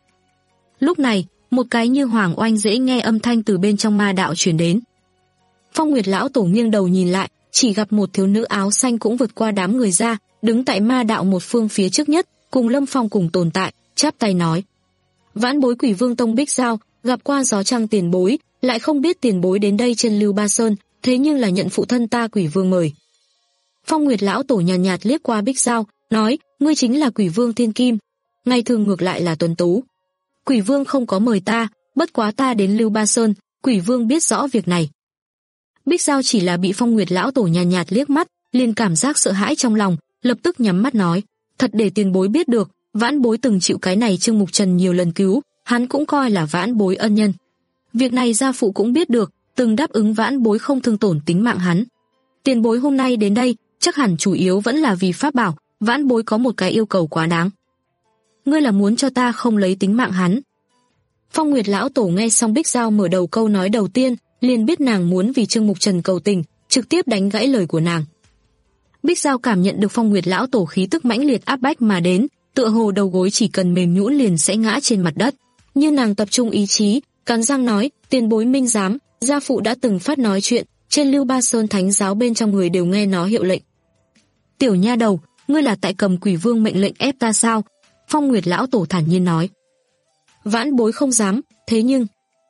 Lúc này, một cái như hoàng oanh dễ nghe âm thanh từ bên trong ma đạo truyền đến. Phong Nguyệt lão tổ nghiêng đầu nhìn lại, chỉ gặp một thiếu nữ áo xanh cũng vượt qua đám người ra, đứng tại ma đạo một phương phía trước nhất, cùng Lâm Phong cùng tồn tại, chắp tay nói: "Vãn bối Quỷ Vương Tông Bích Giao, gặp qua gió trăng tiền bối, lại không biết tiền bối đến đây trên Lưu Ba Sơn, thế nhưng là nhận phụ thân ta Quỷ Vương mời." Phong Nguyệt lão tổ nhàn nhạt, nhạt liếc qua Bích Giao, nói: "Ngươi chính là Quỷ Vương Thiên Kim, ngày thường ngược lại là tuấn tú. Quỷ Vương không có mời ta, bất quá ta đến Lưu Ba Sơn, Quỷ Vương biết rõ việc này." Bích Giao chỉ là bị Phong Nguyệt lão tổ nhàn nhạt, nhạt liếc mắt, liền cảm giác sợ hãi trong lòng, lập tức nhắm mắt nói: "Thật để tiền bối biết được, vãn bối từng chịu cái này Trương Mục Trần nhiều lần cứu, hắn cũng coi là vãn bối ân nhân. Việc này gia phụ cũng biết được, từng đáp ứng vãn bối không thương tổn tính mạng hắn. Tiền bối hôm nay đến đây, chắc hẳn chủ yếu vẫn là vì pháp bảo, vãn bối có một cái yêu cầu quá đáng. Ngươi là muốn cho ta không lấy tính mạng hắn? Phong Nguyệt lão tổ nghe xong Bích Giao mở đầu câu nói đầu tiên, liền biết nàng muốn vì Trương Mục Trần cầu tình, trực tiếp đánh gãy lời của nàng. Bích Giao cảm nhận được Phong Nguyệt lão tổ khí tức mãnh liệt áp bách mà đến, tựa hồ đầu gối chỉ cần mềm nhũn liền sẽ ngã trên mặt đất. Nhưng nàng tập trung ý chí, cắn răng nói, tiền bối minh giám, gia phụ đã từng phát nói chuyện, trên Lưu Ba Sơn thánh giáo bên trong người đều nghe nó hiệu lệnh. Tiểu nha đầu, ngươi là tại cầm Quỷ Vương mệnh lệnh ép ta sao? Phong Nguyệt lão tổ thản nhiên nói. Vãn bối không dám, thế nhưng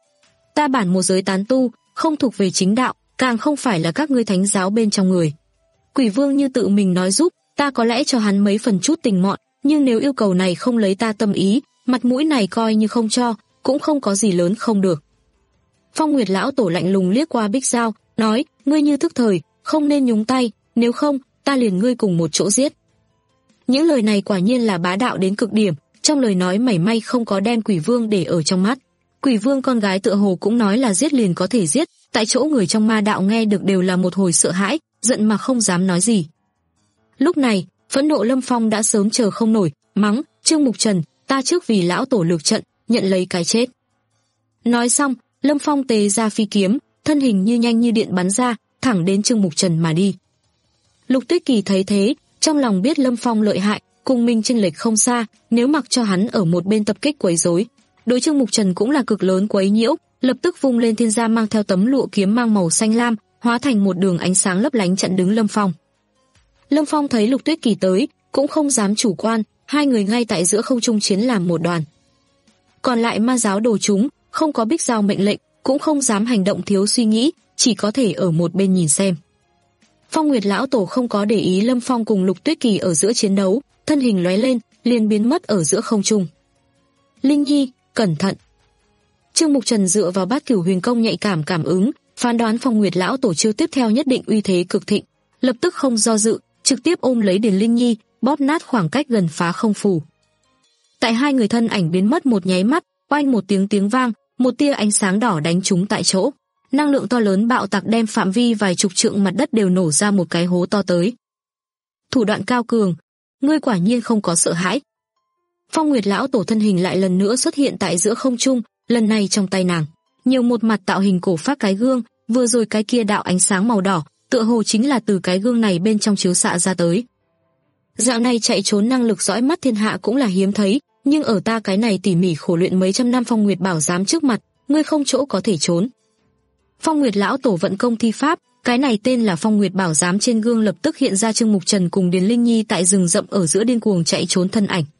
ta bản một giới tán tu, không thuộc về chính đạo, càng không phải là các ngươi thánh giáo bên trong người. Quỷ Vương như tự mình nói giúp, ta có lẽ cho hắn mấy phần chút tình mọn, nhưng nếu yêu cầu này không lấy ta tâm ý, mặt mũi này coi như không cho, cũng không có gì lớn không được. Phong Nguyệt lão tổ lạnh lùng liếc qua Bích Giao, nói, ngươi như thức thời, không nên nhúng tay, nếu không, ta liền ngươi cùng một chỗ giết. Những lời này quả nhiên là bá đạo đến cực điểm, trong lời nói mảy may không có đem Quỷ Vương để ở trong mắt. Quỷ Vương con gái tựa hồ cũng nói là giết liền có thể giết, tại chỗ người trong ma đạo nghe được đều là một hồi sợ hãi, giận mà không dám nói gì. Lúc này, phẫn nộ Lâm Phong đã sớm chờ không nổi, mắng, Trương Mục Trần, ta trước vì lão tổ lược trận, nhận lấy cái chết. Nói xong, Lâm Phong tế ra phi kiếm, thân hình như nhanh như điện bắn ra, thẳng đến Trương Mục Trần mà đi. Lục Tuyết Kỳ thấy thế, trong lòng biết Lâm Phong lợi hại, cùng mình chênh lệch không xa, nếu mặc cho hắn ở một bên tập kích quấy rối, đối Trương Mục Trần cũng là cực lớn quấy nhiễu, lập tức vung lên thiên gia mang theo tấm lụa kiếm mang màu xanh lam, hóa thành một đường ánh sáng lấp lánh chặn đứng Lâm Phong. Lâm Phong thấy Lục Tuyết Kỳ tới, cũng không dám chủ quan, hai người ngay tại giữa không trung chiến làm một đoàn. Còn lại ma giáo đồ chúng, không có Bích Giao mệnh lệnh, cũng không dám hành động thiếu suy nghĩ, chỉ có thể ở một bên nhìn xem. Phong Nguyệt lão tổ không có để ý Lâm Phong cùng Lục Tuyết Kỳ ở giữa chiến đấu, thân hình lóe lên, liền biến mất ở giữa không trung. Linh Nhi, cẩn thận. Trương Mục Trần dựa vào Bát Cửu Huyền Công nhạy cảm cảm ứng, phán đoán Phong Nguyệt lão tổ chiêu tiếp theo nhất định uy thế cực thịnh, lập tức không do dự, trực tiếp ôm lấy Điền Linh Nhi, bóp nát khoảng cách gần phá không phù. Tại hai người thân ảnh biến mất một nháy mắt, oanh một tiếng tiếng vang, một tia ánh sáng đỏ đánh trúng tại chỗ. Năng lượng to lớn bạo tạc đem phạm vi vài chục trượng mặt đất đều nổ ra một cái hố to tới. Thủ đoạn cao cường, ngươi quả nhiên không có sợ hãi. Phong Nguyệt lão tổ thân hình lại lần nữa xuất hiện tại giữa không trung, lần này trong tay nàng nhiều một mặt tạo hình cổ phác cái gương, vừa rồi cái kia đạo ánh sáng màu đỏ, tựa hồ chính là từ cái gương này bên trong chiếu xạ ra tới. Dạng này chạy trốn năng lực dõi mắt thiên hạ cũng là hiếm thấy, nhưng ở ta cái này tỉ mỉ khổ luyện mấy trăm năm Phong Nguyệt bảo giám trước mặt, ngươi không chỗ có thể trốn. Phong Nguyệt lão tổ vận công thi pháp, cái này tên là Phong Nguyệt bảo giám trên gương lập tức hiện ra Trương Mục Trần cùng Điền Linh Nhi tại rừng rậm ở giữa điên cuồng chạy trốn thân ảnh.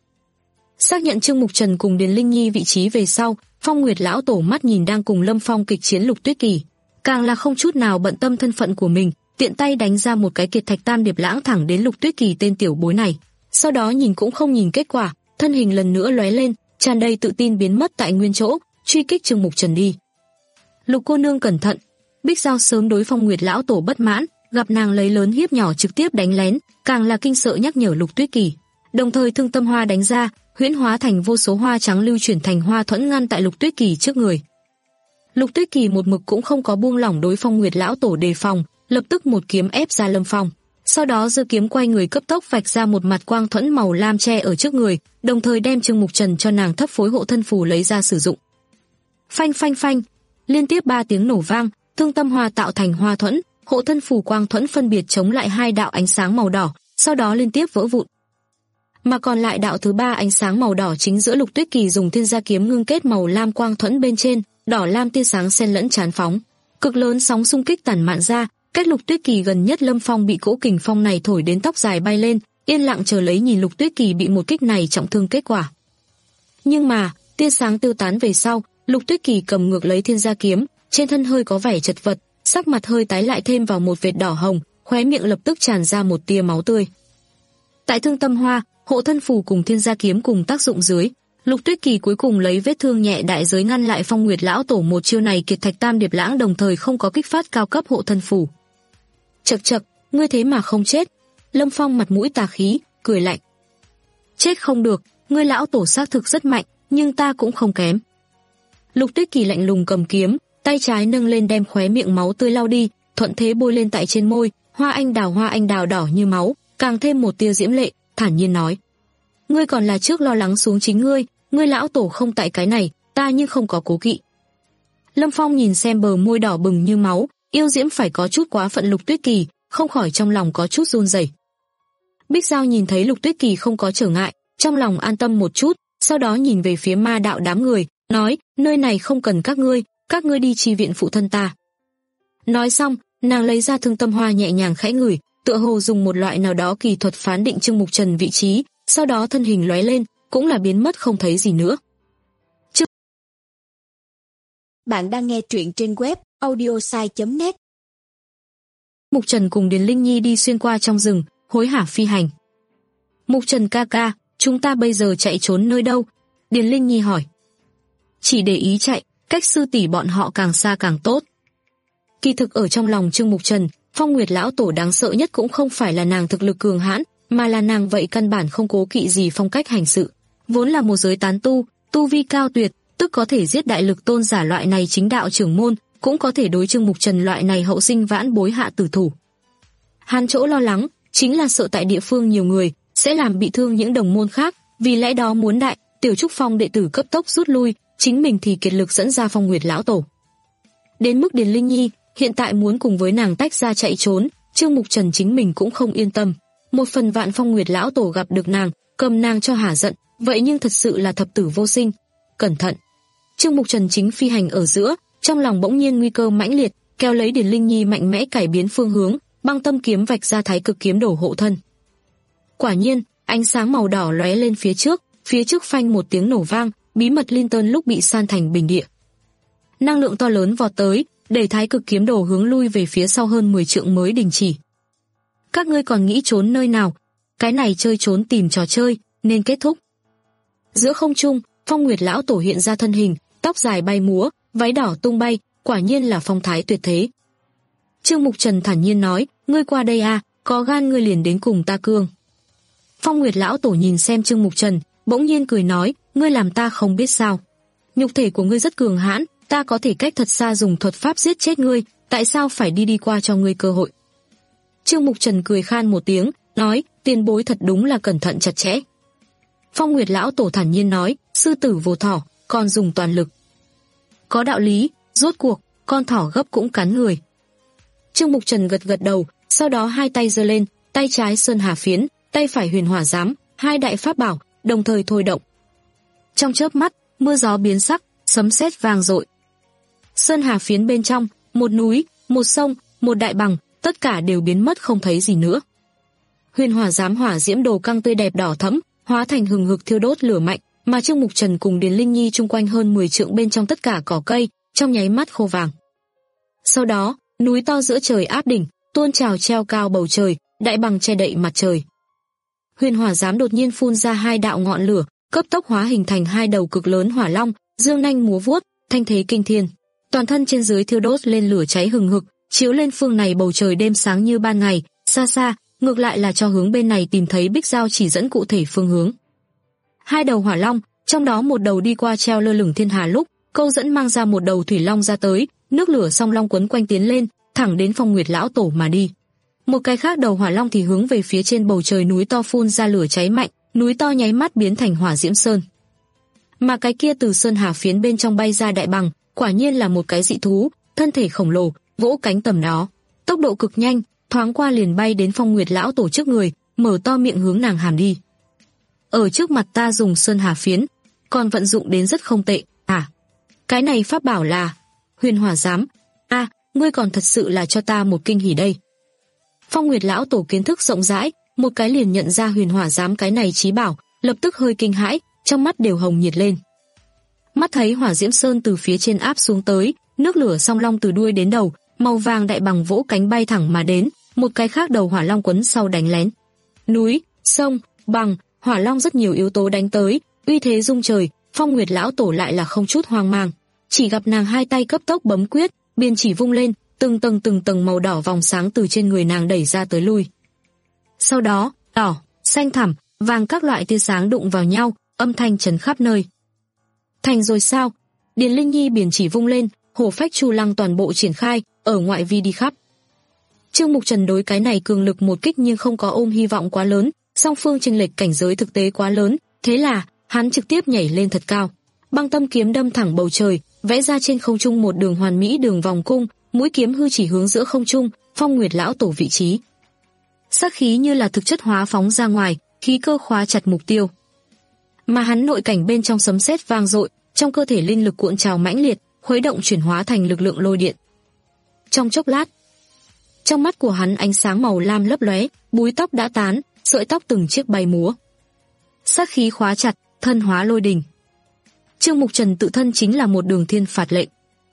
Xác nhận Trương Mục Trần cùng Điền Linh Nhi vị trí về sau, Phong Nguyệt lão tổ mắt nhìn đang cùng Lâm Phong kịch chiến Lục Tuyết Kỳ, càng là không chút nào bận tâm thân phận của mình, tiện tay đánh ra một cái kiệt thạch tam điệp lãng thẳng đến Lục Tuyết Kỳ tên tiểu bối này. Sau đó nhìn cũng không nhìn kết quả, thân hình lần nữa lóe lên, tràn đầy tự tin biến mất tại nguyên chỗ, truy kích Trương Mục Trần đi. Lục cô nương cẩn thận. Bích Giao sớm đối Phong Nguyệt lão tổ bất mãn, gặp nàng lấy lớn hiếp nhỏ trực tiếp đánh lén, càng là kinh sợ nhắc nhở Lục Tuyết Kỳ. Đồng thời thương tâm hoa đánh ra, huyễn hóa thành vô số hoa trắng lưu chuyển thành hoa thuẫn ngăn tại Lục Tuyết Kỳ trước người. Lục Tuyết Kỳ một mực cũng không có buông lỏng đối Phong Nguyệt lão tổ đề phòng, lập tức một kiếm ép ra Lâm Phong. Sau đó giơ kiếm quay người cấp tốc vạch ra một mặt quang thuẫn màu lam che ở trước người, đồng thời đem Trương Mục Trần cho nàng thấp phối hộ thân phù lấy ra sử dụng. Phanh phanh phanh, liên tiếp ba tiếng nổ vang, thương tâm hoa tạo thành hoa thuẫn, hộ thân phù quang thuẫn phân biệt chống lại hai đạo ánh sáng màu đỏ, sau đó liên tiếp vỡ vụn. Mà còn lại đạo thứ ba ánh sáng màu đỏ chính giữa Lục Tuyết Kỳ dùng thiên gia kiếm ngưng kết màu lam quang thuẫn bên trên, đỏ lam tia sáng xen lẫn chán phóng, cực lớn sóng xung kích tản mạn ra, cách Lục Tuyết Kỳ gần nhất Lâm Phong bị cỗ kình phong này thổi đến tóc dài bay lên, yên lặng chờ lấy nhìn Lục Tuyết Kỳ bị một kích này trọng thương kết quả. Nhưng mà, tia sáng tiêu tán về sau, Lục Tuyết Kỳ cầm ngược lấy thiên gia kiếm, trên thân hơi có vẻ chật vật, sắc mặt hơi tái lại thêm vào một vệt đỏ hồng, khóe miệng lập tức tràn ra một tia máu tươi. Tại thương tâm hoa, hộ thân phù cùng thiên gia kiếm cùng tác dụng dưới, Lục Tuyết Kỳ cuối cùng lấy vết thương nhẹ đại giới ngăn lại Phong Nguyệt lão tổ một chiêu này kiệt thạch tam điệp lãng, đồng thời không có kích phát cao cấp hộ thân phù. Chậc chậc, ngươi thế mà không chết. Lâm Phong mặt mũi tà khí, cười lạnh. Chết không được, ngươi lão tổ xác thực rất mạnh, nhưng ta cũng không kém. Lục Tuyết Kỳ lạnh lùng cầm kiếm, tay trái nâng lên đem khóe miệng máu tươi lau đi, thuận thế bôi lên tại trên môi, hoa anh đào hoa anh đào đỏ như máu, càng thêm một tia diễm lệ, thản nhiên nói: "Ngươi còn là trước lo lắng xuống chính ngươi, ngươi lão tổ không tại cái này, ta nhưng không có cố kỵ." Lâm Phong nhìn xem bờ môi đỏ bừng như máu, yêu diễm phải có chút quá phận Lục Tuyết Kỳ, không khỏi trong lòng có chút run rẩy. Bích Giao nhìn thấy Lục Tuyết Kỳ không có trở ngại, trong lòng an tâm một chút, sau đó nhìn về phía ma đạo đám người, nói: "Nơi này không cần các ngươi, các ngươi đi chi viện phụ thân ta." Nói xong, nàng lấy ra Thương Tâm Hoa nhẹ nhàng khẽ ngửi, tựa hồ dùng một loại nào đó kỳ thuật phán định Trương Mục Trần vị trí, sau đó thân hình lóe lên, cũng là biến mất không thấy gì nữa. Chứ... Bạn đang nghe truyện trên web audiosai chấm net. Mục Trần cùng Điền Linh Nhi đi xuyên qua trong rừng, hối hả phi hành. "Mục Trần ca ca, chúng ta bây giờ chạy trốn nơi đâu?" Điền Linh Nhi hỏi. "Chỉ để ý chạy, cách sư tỷ bọn họ càng xa càng tốt." Kỳ thực ở trong lòng Trương Mục Trần, Phong Nguyệt lão tổ đáng sợ nhất cũng không phải là nàng thực lực cường hãn, mà là nàng vậy căn bản không cố kỵ gì phong cách hành sự. Vốn là một giới tán tu, tu vi cao tuyệt, tức có thể giết đại lực tôn giả loại này chính đạo trưởng môn, cũng có thể đối Trương Mục Trần loại này hậu sinh vãn bối hạ tử thủ. Hắn chỗ lo lắng chính là sợ tại địa phương nhiều người sẽ làm bị thương những đồng môn khác, vì lẽ đó muốn đại Tiểu Trúc Phong đệ tử cấp tốc rút lui, chính mình thì kiệt lực dẫn ra Phong Nguyệt lão tổ. Đến mức Điền Linh Nhi hiện tại muốn cùng với nàng tách ra chạy trốn, Trương Mục Trần chính mình cũng không yên tâm. Một phần vạn Phong Nguyệt lão tổ gặp được nàng, cầm nàng cho hả giận, vậy nhưng thật sự là thập tử vô sinh. Cẩn thận! Trương Mục Trần chính phi hành ở giữa, trong lòng bỗng nhiên nguy cơ mãnh liệt, kéo lấy Điền Linh Nhi mạnh mẽ cải biến phương hướng, băng tâm kiếm vạch ra Thái Cực kiếm đổ hộ thân. Quả nhiên, ánh sáng màu đỏ lóe lên phía trước, phía trước phanh một tiếng nổ vang, bí mật Linton lúc bị san thành bình địa. Năng lượng to lớn vọt tới, đẩy Thái Cực kiếm đổ hướng lui về phía sau hơn mười trượng mới đình chỉ. "Các ngươi còn nghĩ trốn nơi nào? Cái này chơi trốn tìm trò chơi, nên kết thúc." Giữa không trung, Phong Nguyệt lão tổ hiện ra thân hình, tóc dài bay múa, váy đỏ tung bay, quả nhiên là phong thái tuyệt thế. Trương Mục Trần thản nhiên nói: "Ngươi qua đây a, có gan ngươi liền đến cùng ta cương." Phong Nguyệt lão tổ nhìn xem Trương Mục Trần, bỗng nhiên cười nói: "Ngươi làm ta không biết sao? Nhục thể của ngươi rất cường hãn, ta có thể cách thật xa dùng thuật pháp giết chết ngươi, tại sao phải đi đi qua cho ngươi cơ hội?" Trương Mục Trần cười khan một tiếng, nói: "Tiền bối thật đúng là cẩn thận chặt chẽ." Phong Nguyệt lão tổ thản nhiên nói: "Sư tử vô thỏ, còn dùng toàn lực." Có đạo lý, rốt cuộc con thỏ gấp cũng cắn người. Trương Mục Trần gật gật đầu, sau đó hai tay giơ lên, tay trái Sơn Hà Phiến, tay phải Huyền Hỏa Giám, hai đại pháp bảo đồng thời thôi động. Trong chớp mắt, mưa gió biến sắc, sấm sét vang dội. Sơn Hà Phiến bên trong, một núi, một sông, một đại bằng, tất cả đều biến mất không thấy gì nữa. Huyền Hỏa Giám hỏa diễm đồ căng tươi đẹp đỏ thẫm, hóa thành hừng hực thiêu đốt lửa mạnh, mà Trương Mục Trần cùng Điền Linh Nhi chung quanh hơn mười trượng bên trong tất cả cỏ cây, trong nháy mắt khô vàng. Sau đó, núi to giữa trời áp đỉnh, tuôn trào treo cao bầu trời, đại bằng che đậy mặt trời. Huyền Hỏa Giám đột nhiên phun ra hai đạo ngọn lửa, cấp tốc hóa hình thành hai đầu cực lớn hỏa long, dương nanh múa vuốt, thanh thế kinh thiên. Toàn thân trên dưới thiêu đốt lên lửa cháy hừng hực, chiếu lên phương này bầu trời đêm sáng như ban ngày, xa xa, ngược lại là cho hướng bên này tìm thấy Bích Giao chỉ dẫn cụ thể phương hướng. Hai đầu hỏa long, trong đó một đầu đi qua treo lơ lửng thiên hà lúc, câu dẫn mang ra một đầu thủy long ra tới, nước lửa song long quấn quanh tiến lên, thẳng đến Phong Nguyệt lão tổ mà đi. Một cái khác đầu hỏa long thì hướng về phía trên bầu trời núi to phun ra lửa cháy mạnh, núi to nháy mắt biến thành hỏa diễm sơn. Mà cái kia từ Sơn Hà Phiến bên trong bay ra đại bằng, quả nhiên là một cái dị thú, thân thể khổng lồ, vỗ cánh tầm đó, tốc độ cực nhanh, thoáng qua liền bay đến Phong Nguyệt lão tổ trước người, mở to miệng hướng nàng hàm đi. "Ở trước mặt ta dùng Sơn Hà Phiến, còn vận dụng đến rất không tệ, à? Cái này pháp bảo là Huyền Hỏa Giám. A, à, ngươi còn thật sự là cho ta một kinh hỉ đây." Phong Nguyệt lão tổ kiến thức rộng rãi, một cái liền nhận ra Huyền Hỏa Giám cái này chí bảo, lập tức hơi kinh hãi, trong mắt đều hồng nhiệt lên. Mắt thấy hỏa diễm sơn từ phía trên áp xuống tới, nước lửa song long từ đuôi đến đầu, màu vàng đại bằng vỗ cánh bay thẳng mà đến, một cái khác đầu hỏa long quấn sau đánh lén. Núi, sông, bằng, hỏa long rất nhiều yếu tố đánh tới, uy thế rung trời. Phong Nguyệt lão tổ lại là không chút hoang mang, chỉ gặp nàng hai tay cấp tốc bấm quyết, biên chỉ vung lên, từng tầng từng tầng màu đỏ vòng sáng từ trên người nàng đẩy ra tới lui. Sau đó, đỏ, xanh thẳm, vàng các loại tia sáng đụng vào nhau, âm thanh chấn khắp nơi. Thành rồi sao? Điền Linh Nhi biên chỉ vung lên, hổ phách chu lăng toàn bộ triển khai, ở ngoại vi đi khắp. Trương Mục Trần đối cái này cường lực một kích nhưng không có ôm hy vọng quá lớn, song phương chênh lệch cảnh giới thực tế quá lớn, thế là hắn trực tiếp nhảy lên thật cao. Băng tâm kiếm đâm thẳng bầu trời, vẽ ra trên không trung một đường hoàn mỹ đường vòng cung, mũi kiếm hư chỉ hướng giữa không trung, Phong Nguyệt lão tổ vị trí. Sát khí như là thực chất hóa phóng ra ngoài, khí cơ khóa chặt mục tiêu. Mà hắn nội cảnh bên trong sấm sét vang dội, trong cơ thể linh lực cuộn trào mãnh liệt, khuấy động chuyển hóa thành lực lượng lôi điện. Trong chốc lát, trong mắt của hắn ánh sáng màu lam lấp lóe, búi tóc đã tán, sợi tóc từng chiếc bay múa. Sát khí khóa chặt, thân hóa lôi đình. Trương Mục Trần tự thân chính là một đường thiên phạt lệnh.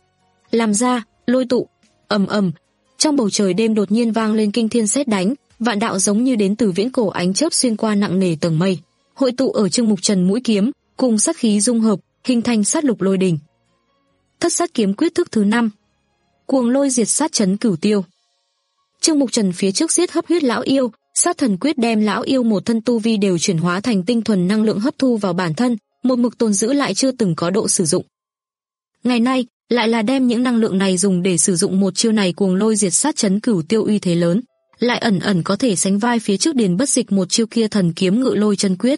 Làm ra, lôi tụ, ầm ầm, trong bầu trời đêm đột nhiên vang lên kinh thiên sét đánh, vạn đạo giống như đến từ viễn cổ ánh chớp xuyên qua nặng nề tầng mây, hội tụ ở Trương Mục Trần mũi kiếm, cùng sát khí dung hợp, hình thành sát lục lôi đình. Thất sát kiếm quyết thức thứ năm. Cuồng lôi diệt sát chấn cửu tiêu. Trương Mục Trần phía trước giết hấp huyết lão yêu, sát thần quyết đem lão yêu một thân tu vi đều chuyển hóa thành tinh thuần năng lượng hấp thu vào bản thân, một mực tồn giữ lại chưa từng có độ sử dụng. Ngày nay, lại là đem những năng lượng này dùng để sử dụng một chiêu này cuồng lôi diệt sát chấn cửu tiêu uy thế lớn, lại ẩn ẩn có thể sánh vai phía trước Điền Bất Dịch một chiêu kia thần kiếm ngự lôi chân quyết.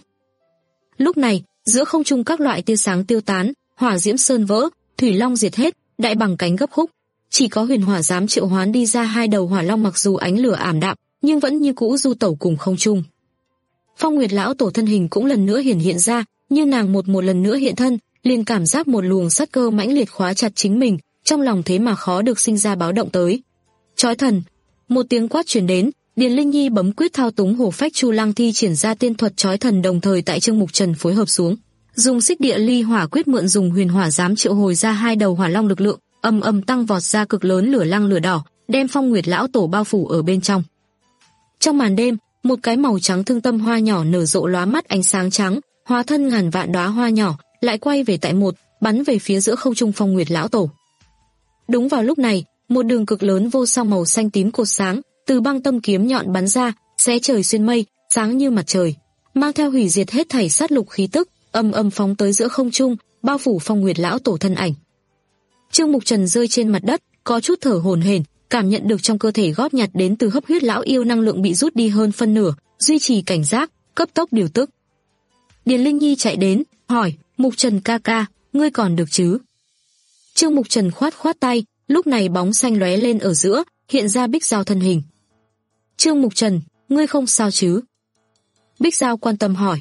Lúc này, giữa không trung các loại tia sáng tiêu tán, hỏa diễm sơn vỡ, thủy long diệt hết, đại bằng cánh gấp khúc, chỉ có huyền hỏa dám triệu hoán đi ra hai đầu hỏa long, mặc dù ánh lửa ảm đạm, nhưng vẫn như cũ du tẩu cùng không trung. Phong Nguyệt lão tổ thân hình cũng lần nữa hiển hiện ra, như nàng một một lần nữa hiện thân, liền cảm giác một luồng sát cơ mãnh liệt khóa chặt chính mình, trong lòng thế mà khó được sinh ra báo động tới. Chói thần, một tiếng quát truyền đến, Điền Linh Nhi bấm quyết thao túng hổ phách chu lăng thi triển ra tiên thuật chói thần, đồng thời tại Trương Mục Trần phối hợp xuống, dùng xích địa ly hỏa quyết mượn dùng huyền hỏa dám triệu hồi ra hai đầu hỏa long lực lượng, âm âm tăng vọt ra cực lớn lửa lăng lửa đỏ, đem Phong Nguyệt lão tổ bao phủ ở bên trong. Trong màn đêm, một cái màu trắng thương tâm hoa nhỏ nở rộ lóa mắt ánh sáng trắng, hóa thân ngàn vạn đóa hoa nhỏ, lại quay về tại một, bắn về phía giữa không trung Phong Nguyệt lão tổ. Đúng vào lúc này, một đường cực lớn vô song màu xanh tím cột sáng từ băng tâm kiếm nhọn bắn ra, xé trời xuyên mây, sáng như mặt trời, mang theo hủy diệt hết thảy sát lục khí tức, âm âm phóng tới giữa không trung, bao phủ Phong Nguyệt lão tổ thân ảnh. Trương Mục Trần rơi trên mặt đất, có chút thở hổn hển, cảm nhận được trong cơ thể góp nhặt đến từ hấp huyết lão yêu năng lượng bị rút đi hơn phân nửa, duy trì cảnh giác, cấp tốc điều tức. Điền Linh Nhi chạy đến, hỏi: "Mục Trần ca ca, ngươi còn được chứ?" Trương Mục Trần khoát khoát tay, lúc này bóng xanh lóe lên ở giữa, hiện ra Bích Giao thân hình. "Trương Mục Trần, ngươi không sao chứ?" Bích Giao quan tâm hỏi.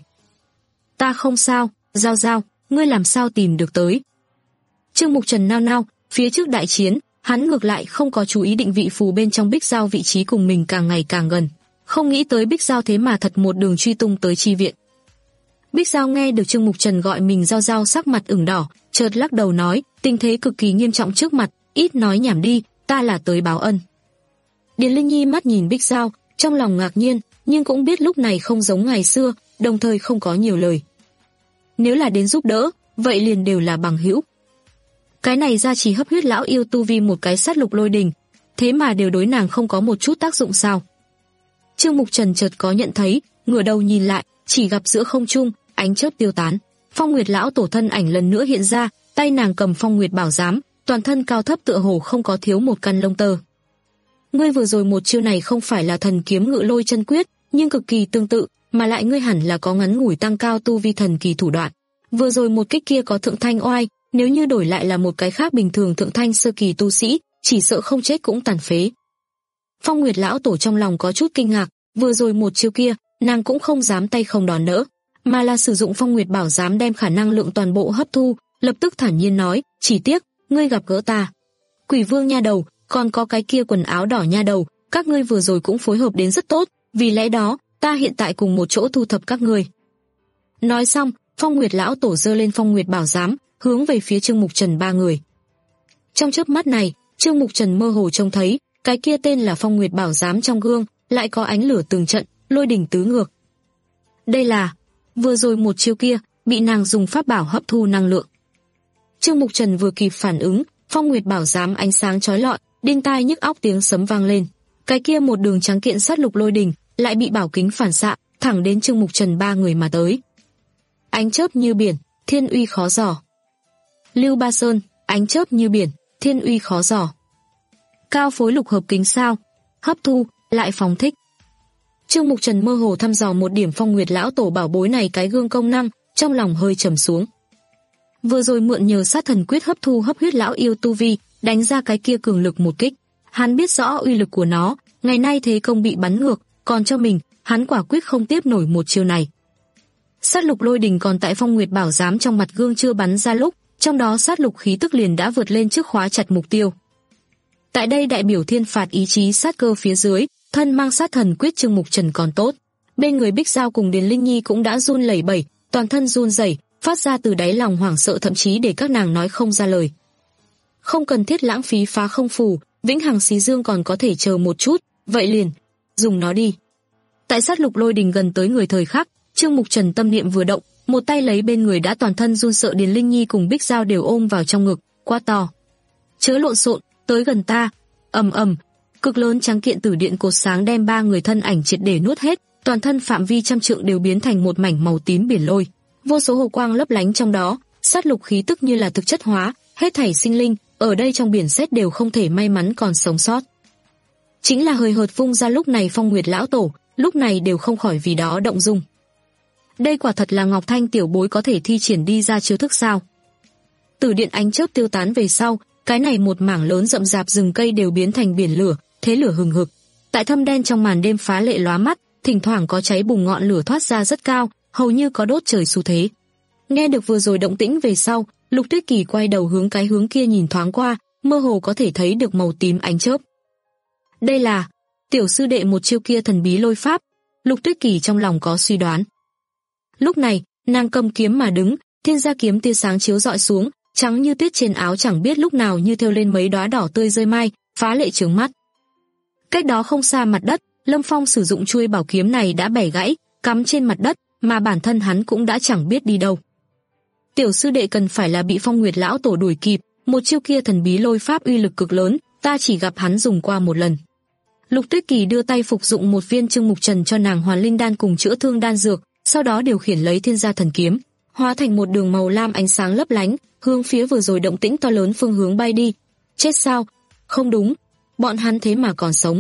"Ta không sao, Giao Giao, ngươi làm sao tìm được tới?" Trương Mục Trần nao nao, phía trước đại chiến, hắn ngược lại không có chú ý định vị phù bên trong Bích Giao vị trí cùng mình càng ngày càng gần, không nghĩ tới Bích Giao thế mà thật một đường truy tung tới chi viện. Bích Giao nghe được Trương Mục Trần gọi mình Giao Giao, sắc mặt ửng đỏ, chợt lắc đầu nói, tình thế cực kỳ nghiêm trọng trước mặt, ít nói nhảm đi, ta là tới báo ân. Điền Linh Nhi mắt nhìn Bích Giao, trong lòng ngạc nhiên, nhưng cũng biết lúc này không giống ngày xưa, đồng thời không có nhiều lời. Nếu là đến giúp đỡ, vậy liền đều là bằng hữu. Cái này ra chỉ hấp huyết lão yêu tu vi một cái sát lục lôi đình, thế mà đều đối nàng không có một chút tác dụng sao? Trương Mục Trần chợt có nhận thấy, ngửa đầu nhìn lại, chỉ gặp giữa không trung, ánh chớp tiêu tán, Phong Nguyệt lão tổ thân ảnh lần nữa hiện ra, tay nàng cầm Phong Nguyệt bảo giám, toàn thân cao thấp tựa hồ không có thiếu một căn lông tơ. Ngươi vừa rồi một chiêu này không phải là thần kiếm ngự lôi chân quyết, nhưng cực kỳ tương tự, mà lại ngươi hẳn là có ngắn ngủi tăng cao tu vi thần kỳ thủ đoạn. Vừa rồi một kích kia có thượng thanh oai, nếu như đổi lại là một cái khác bình thường thượng thanh sơ kỳ tu sĩ, chỉ sợ không chết cũng tàn phế. Phong Nguyệt lão tổ trong lòng có chút kinh ngạc, vừa rồi một chiêu kia, nàng cũng không dám tay không đón đỡ, mà là sử dụng Phong Nguyệt bảo giám đem khả năng lượng toàn bộ hấp thu, lập tức thản nhiên nói, chỉ tiếc, ngươi gặp gỡ ta. Quỷ Vương nha đầu, còn có cái kia quần áo đỏ nha đầu, các ngươi vừa rồi cũng phối hợp đến rất tốt, vì lẽ đó, ta hiện tại cùng một chỗ thu thập các ngươi. Nói xong, Phong Nguyệt lão tổ giơ lên Phong Nguyệt bảo giám, hướng về phía Trương Mục Trần ba người. Trong chớp mắt này, Trương Mục Trần mơ hồ trông thấy, cái kia tên là Phong Nguyệt bảo giám trong gương, lại có ánh lửa từng trận, lôi đỉnh tứ ngược. Đây là, vừa rồi một chiêu kia, bị nàng dùng pháp bảo hấp thu năng lượng. Trương Mục Trần vừa kịp phản ứng, Phong Nguyệt bảo giám ánh sáng chói lọi, đinh tai nhức óc tiếng sấm vang lên. Cái kia một đường trắng kiện sát lục lôi đỉnh, lại bị bảo kính phản xạ, thẳng đến Trương Mục Trần ba người mà tới. Ánh chớp như biển, thiên uy khó dò. Lưu Ba Sơn, ánh chớp như biển, thiên uy khó dò. Cao phối lục hợp kính sao, hấp thu, lại phóng thích. Trương Mục Trần mơ hồ thăm dò một điểm Phong Nguyệt lão tổ bảo bối này cái gương công năng, trong lòng hơi trầm xuống. Vừa rồi mượn nhờ sát thần quyết hấp thu hấp huyết lão yêu tu vi, đánh ra cái kia cường lực một kích. Hắn biết rõ uy lực của nó, ngày nay thế công bị bắn ngược, còn cho mình, hắn quả quyết không tiếp nổi một chiêu này. Sát lục lôi đình còn tại Phong Nguyệt bảo giám trong mặt gương chưa bắn ra lúc, trong đó sát lục khí tức liền đã vượt lên trước khóa chặt mục tiêu. Tại đây đại biểu thiên phạt ý chí sát cơ phía dưới, thân mang sát thần quyết Trương Mục Trần còn tốt. Bên người Bích Giao cùng Điền Linh Nhi cũng đã run lẩy bẩy, toàn thân run rẩy, phát ra từ đáy lòng hoảng sợ thậm chí để các nàng nói không ra lời. Không cần thiết lãng phí phá không phù, vĩnh hằng xí dương còn có thể chờ một chút, vậy liền, dùng nó đi. Tại sát lục lôi đình gần tới người thời khắc, Trương Mục Trần tâm niệm vừa động, một tay lấy bên người đã toàn thân run sợ Điền Linh Nhi cùng Bích Giao đều ôm vào trong ngực, quá to. Chớ lộn xộn, tới gần ta. Ầm ầm, cực lớn trắng kiện tử điện cột sáng đem ba người thân ảnh triệt để nuốt hết, toàn thân phạm vi trăm trượng đều biến thành một mảnh màu tím biển lôi. Vô số hồ quang lấp lánh trong đó, sát lục khí tức như là thực chất hóa, hết thảy sinh linh ở đây trong biển sét đều không thể may mắn còn sống sót. Chính là hời hợt vung ra lúc này Phong Nguyệt lão tổ, lúc này đều không khỏi vì đó động dung. Đây quả thật là Ngọc Thanh tiểu bối có thể thi triển đi ra chiêu thức sao? Tử điện ánh chớp tiêu tán về sau, cái này một mảng lớn rậm rạp rừng cây đều biến thành biển lửa, thế lửa hừng hực. Tại thâm đen trong màn đêm phá lệ lóa mắt, thỉnh thoảng có cháy bùng ngọn lửa thoát ra rất cao, hầu như có đốt trời xu thế. Nghe được vừa rồi động tĩnh về sau, Lục Tuyết Kỳ quay đầu hướng cái hướng kia nhìn thoáng qua, mơ hồ có thể thấy được màu tím ánh chớp. Đây là tiểu sư đệ một chiêu kia thần bí lôi pháp, Lục Tuyết Kỳ trong lòng có suy đoán. Lúc này, nàng cầm kiếm mà đứng, thiên gia kiếm tia sáng chiếu rọi xuống, trắng như tuyết trên áo chẳng biết lúc nào như thêu lên mấy đóa đỏ tươi rơi mai, phá lệ chướng mắt. Cách đó không xa mặt đất, Lâm Phong sử dụng chuôi bảo kiếm này đã bẻ gãy, cắm trên mặt đất, mà bản thân hắn cũng đã chẳng biết đi đâu. Tiểu sư đệ cần phải là bị Phong Nguyệt lão tổ đuổi kịp, một chiêu kia thần bí lôi pháp uy lực cực lớn, ta chỉ gặp hắn dùng qua một lần. Lục Tuyết Kỳ đưa tay phục dụng một viên Trương Mục Trần cho nàng Hoàn Linh đan cùng chữa thương đan dược, sau đó điều khiển lấy thiên gia thần kiếm, hóa thành một đường màu lam ánh sáng lấp lánh, hướng phía vừa rồi động tĩnh to lớn phương hướng bay đi. Chết sao? Không đúng, bọn hắn thế mà còn sống.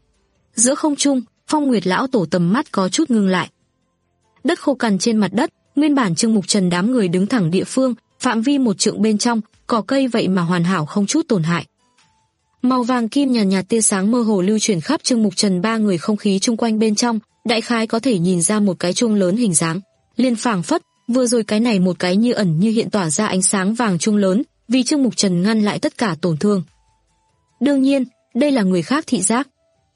Giữa không trung, Phong Nguyệt lão tổ tầm mắt có chút ngưng lại. Đất khô cằn trên mặt đất, nguyên bản Trương Mục Trần đám người đứng thẳng địa phương, phạm vi một trượng bên trong, cỏ cây vậy mà hoàn hảo không chút tổn hại. Màu vàng kim nhàn nhạt, nhạt tia sáng mơ hồ lưu chuyển khắp Trương Mục Trần ba người không khí chung quanh bên trong, đại khái có thể nhìn ra một cái chuông lớn hình dáng, liên phảng phất, vừa rồi cái này một cái như ẩn như hiện tỏa ra ánh sáng vàng chuông lớn, vì Trương Mục Trần ngăn lại tất cả tổn thương. Đương nhiên, đây là người khác thị giác.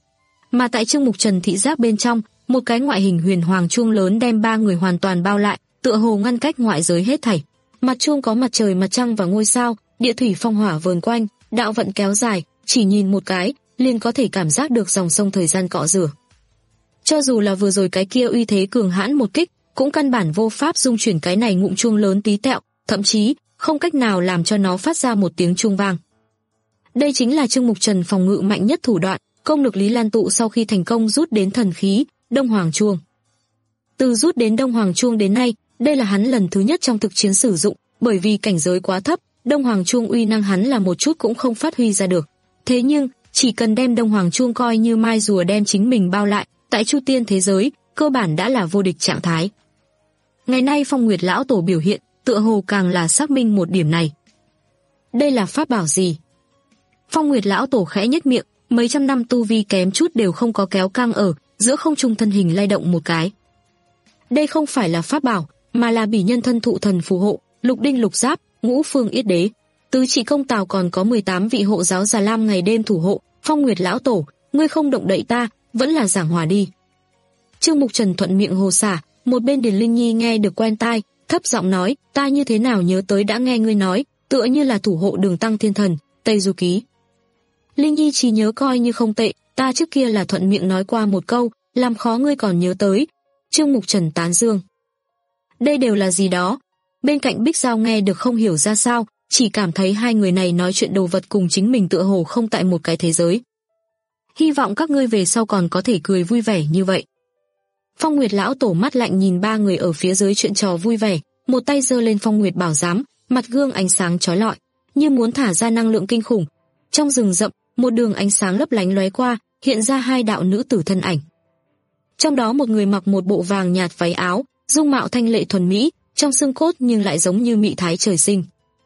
Mà tại Trương Mục Trần thị giác bên trong, một cái ngoại hình huyền hoàng chuông lớn đem ba người hoàn toàn bao lại, tựa hồ ngăn cách ngoại giới hết thảy. Mặt chuông có mặt trời, mặt trăng và ngôi sao, địa thủy phong hỏa vờn quanh, đạo vận kéo dài, chỉ nhìn một cái, liền có thể cảm giác được dòng sông thời gian cọ rửa. Cho dù là vừa rồi cái kia uy thế cường hãn một kích, cũng căn bản vô pháp dung chuyển cái này ngụm chuông lớn tí tẹo, thậm chí không cách nào làm cho nó phát ra một tiếng chuông vang. Đây chính là Trương Mục Trần phòng ngự mạnh nhất thủ đoạn, công lực Lý Lan tụ sau khi thành công rút đến thần khí Đông Hoàng chuông. Từ rút đến Đông Hoàng chuông đến nay, đây là hắn lần thứ nhất trong thực chiến sử dụng, bởi vì cảnh giới quá thấp, Đông Hoàng chuông uy năng hắn là một chút cũng không phát huy ra được. Thế nhưng, chỉ cần đem Đông Hoàng chuông coi như mai rùa đem chính mình bao lại, tại Chu Tiên thế giới, cơ bản đã là vô địch trạng thái. Ngày nay Phong Nguyệt lão tổ biểu hiện, tựa hồ càng là xác minh một điểm này. Đây là pháp bảo gì? Phong Nguyệt lão tổ khẽ nhếch miệng, mấy trăm năm tu vi kém chút đều không có kéo căng ở, giữa không trung thân hình lay động một cái. Đây không phải là pháp bảo, mà là bỉ nhân thân thụ thần phù hộ, lục đinh lục giáp, ngũ phương yết đế. Tứ trị công tào còn có mười tám vị hộ giáo già lam ngày đêm thủ hộ. Phong Nguyệt lão tổ, ngươi không động đậy ta, vẫn là giảng hòa đi. Trương Mục Trần thuận miệng hồ xả, một bên Điền Linh Nhi nghe được quen tai, thấp giọng nói, ta như thế nào nhớ tới đã nghe ngươi nói, tựa như là thủ hộ đường tăng thiên thần, Tây Du Ký. Linh Nhi chỉ nhớ coi như không tệ, ta trước kia là thuận miệng nói qua một câu, làm khó ngươi còn nhớ tới. Trương Mục Trần tán dương. Đây đều là gì đó? Bên cạnh Bích Giao nghe được không hiểu ra sao, chỉ cảm thấy hai người này nói chuyện đồ vật cùng chính mình tựa hồ không tại một cái thế giới. Hy vọng các ngươi về sau còn có thể cười vui vẻ như vậy. Phong Nguyệt lão tổ mắt lạnh nhìn ba người ở phía dưới chuyện trò vui vẻ, một tay giơ lên Phong Nguyệt bảo giám, mặt gương ánh sáng chói lọi. như muốn thả ra năng lượng kinh khủng. Trong rừng rậm, một đường ánh sáng lấp lánh lóe qua, hiện ra hai đạo nữ tử thân ảnh. Trong đó một người mặc một bộ vàng nhạt váy áo, dung mạo thanh lệ thuần mỹ, trong xương cốt nhưng lại giống như mỹ thái trời sinh.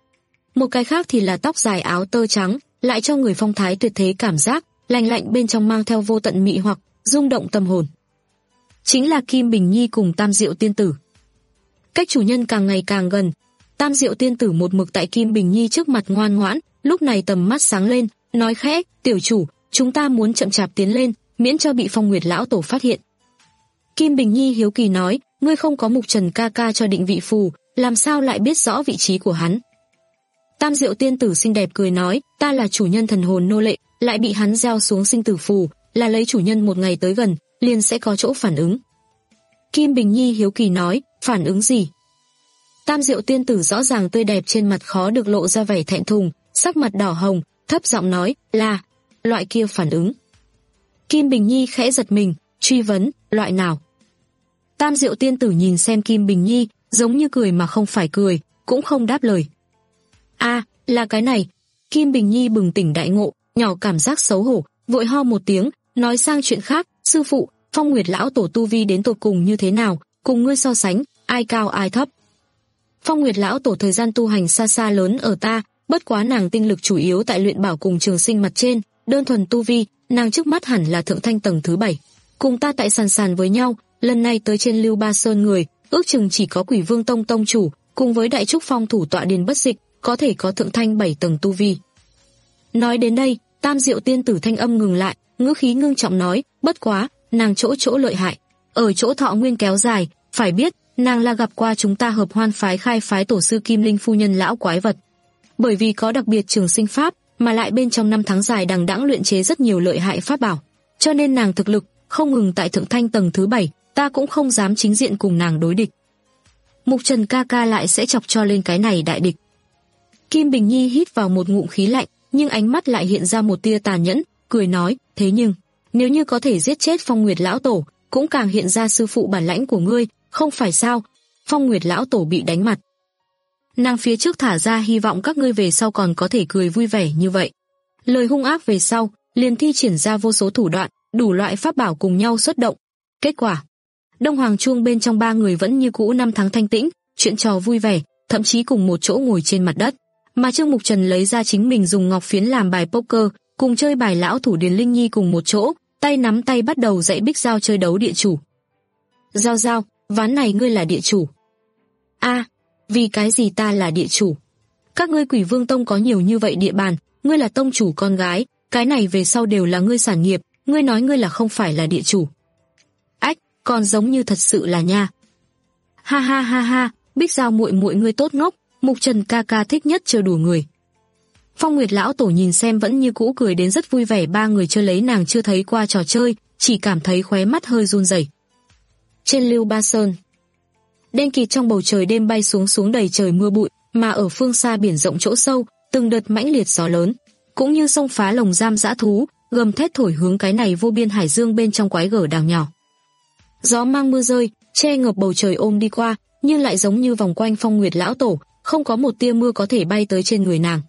Một cái khác thì là tóc dài áo tơ trắng, lại cho người phong thái tuyệt thế cảm giác, lạnh lạnh bên trong mang theo vô tận mị hoặc, rung động tâm hồn. Chính là Kim Bình Nhi cùng Tam Diệu tiên tử. Cách chủ nhân càng ngày càng gần, Tam Diệu tiên tử một mực tại Kim Bình Nhi trước mặt ngoan ngoãn, lúc này tầm mắt sáng lên, nói khẽ, tiểu chủ, chúng ta muốn chậm chạp tiến lên, miễn cho bị Phong Nguyệt lão tổ phát hiện. Kim Bình Nhi hiếu kỳ nói, ngươi không có Mục Trần ca ca cho định vị phù, làm sao lại biết rõ vị trí của hắn? Tam Diệu tiên tử xinh đẹp cười nói, ta là chủ nhân thần hồn nô lệ, lại bị hắn gieo xuống sinh tử phù, là lấy chủ nhân một ngày tới gần, liền sẽ có chỗ phản ứng. Kim Bình Nhi hiếu kỳ nói, phản ứng gì? Tam Diệu tiên tử rõ ràng tươi đẹp trên mặt khó được lộ ra vẻ thẹn thùng, sắc mặt đỏ hồng, thấp giọng nói, là loại kia phản ứng. Kim Bình Nhi khẽ giật mình, truy vấn, loại nào? Tam Diệu tiên tử nhìn xem Kim Bình Nhi, giống như cười mà không phải cười, cũng không đáp lời. A, à, là cái này. Kim Bình Nhi bừng tỉnh đại ngộ, nhỏ cảm giác xấu hổ, vội ho một tiếng, nói sang chuyện khác, sư phụ, Phong Nguyệt lão tổ tu vi đến tột cùng như thế nào, cùng ngươi so sánh, ai cao ai thấp? Phong Nguyệt lão tổ thời gian tu hành xa xa lớn ở ta, bất quá nàng tinh lực chủ yếu tại luyện bảo cùng trường sinh mặt trên, đơn thuần tu vi, nàng trước mắt hẳn là thượng thanh tầng thứ bảy. Cùng ta tại sàn sàn với nhau, lần này tới trên Lưu Ba Sơn người, ước chừng chỉ có Quỷ Vương Tông tông chủ, cùng với Đại Trúc Phong thủ tọa Điền Bất Dịch, có thể có thượng thanh bảy tầng tu vi. Nói đến đây, Tam Diệu tiên tử thanh âm ngừng lại, ngữ khí ngưng trọng nói, bất quá, nàng chỗ chỗ lợi hại, ở chỗ thọ nguyên kéo dài, phải biết, nàng là gặp qua chúng ta Hợp Hoan phái khai phái tổ sư Kim Linh phu nhân lão quái vật. Bởi vì có đặc biệt trường sinh pháp, mà lại bên trong năm tháng dài đằng đẵng luyện chế rất nhiều lợi hại pháp bảo, cho nên nàng thực lực không ngừng tại thượng thanh tầng thứ bảy, ta cũng không dám chính diện cùng nàng đối địch. Mục Trần ca ca lại sẽ chọc cho lên cái này đại địch. Kim Bình Nhi hít vào một ngụm khí lạnh, nhưng ánh mắt lại hiện ra một tia tàn nhẫn, cười nói, thế nhưng, nếu như có thể giết chết Phong Nguyệt lão tổ, cũng càng hiện ra sư phụ bản lãnh của ngươi, không phải sao? Phong Nguyệt lão tổ bị đánh mặt. Nàng phía trước thả ra hy vọng các ngươi về sau còn có thể cười vui vẻ như vậy. Lời hung ác về sau, liền thi triển ra vô số thủ đoạn, đủ loại pháp bảo cùng nhau xuất động. Kết quả, Đông Hoàng Chuông bên trong ba người vẫn như cũ năm tháng thanh tĩnh, chuyện trò vui vẻ, thậm chí cùng một chỗ ngồi trên mặt đất. Mà Trương Mục Trần lấy ra chính mình dùng ngọc phiến làm bài poker, cùng chơi bài lão thủ Điền Linh Nhi cùng một chỗ, tay nắm tay bắt đầu dạy Bích Giao chơi đấu địa chủ. Giao Giao, ván này ngươi là địa chủ. A, à, vì cái gì ta là địa chủ? Các ngươi Quỷ Vương Tông có nhiều như vậy địa bàn, ngươi là tông chủ con gái, cái này về sau đều là ngươi sản nghiệp, ngươi nói ngươi là không phải là địa chủ. Ách, còn giống như thật sự là nha. Ha ha ha ha, Bích Giao muội muội ngươi tốt ngốc, Mục Trần ca ca thích nhất trêu đùa người. Phong Nguyệt lão tổ nhìn xem vẫn như cũ cười đến rất vui vẻ, ba người chơi lấy nàng chưa thấy qua trò chơi, chỉ cảm thấy khóe mắt hơi run rẩy. Trên Lưu Ba Sơn, đen kịt trong bầu trời đêm bay xuống xuống đầy trời mưa bụi, mà ở phương xa biển rộng chỗ sâu, từng đợt mãnh liệt gió lớn, cũng như sông phá lồng giam dã thú, gầm thét thổi hướng cái này vô biên hải dương bên trong quái gở đảo nhỏ. Gió mang mưa rơi, che ngập bầu trời ôm đi qua, nhưng lại giống như vòng quanh Phong Nguyệt lão tổ, không có một tia mưa có thể bay tới trên người nàng.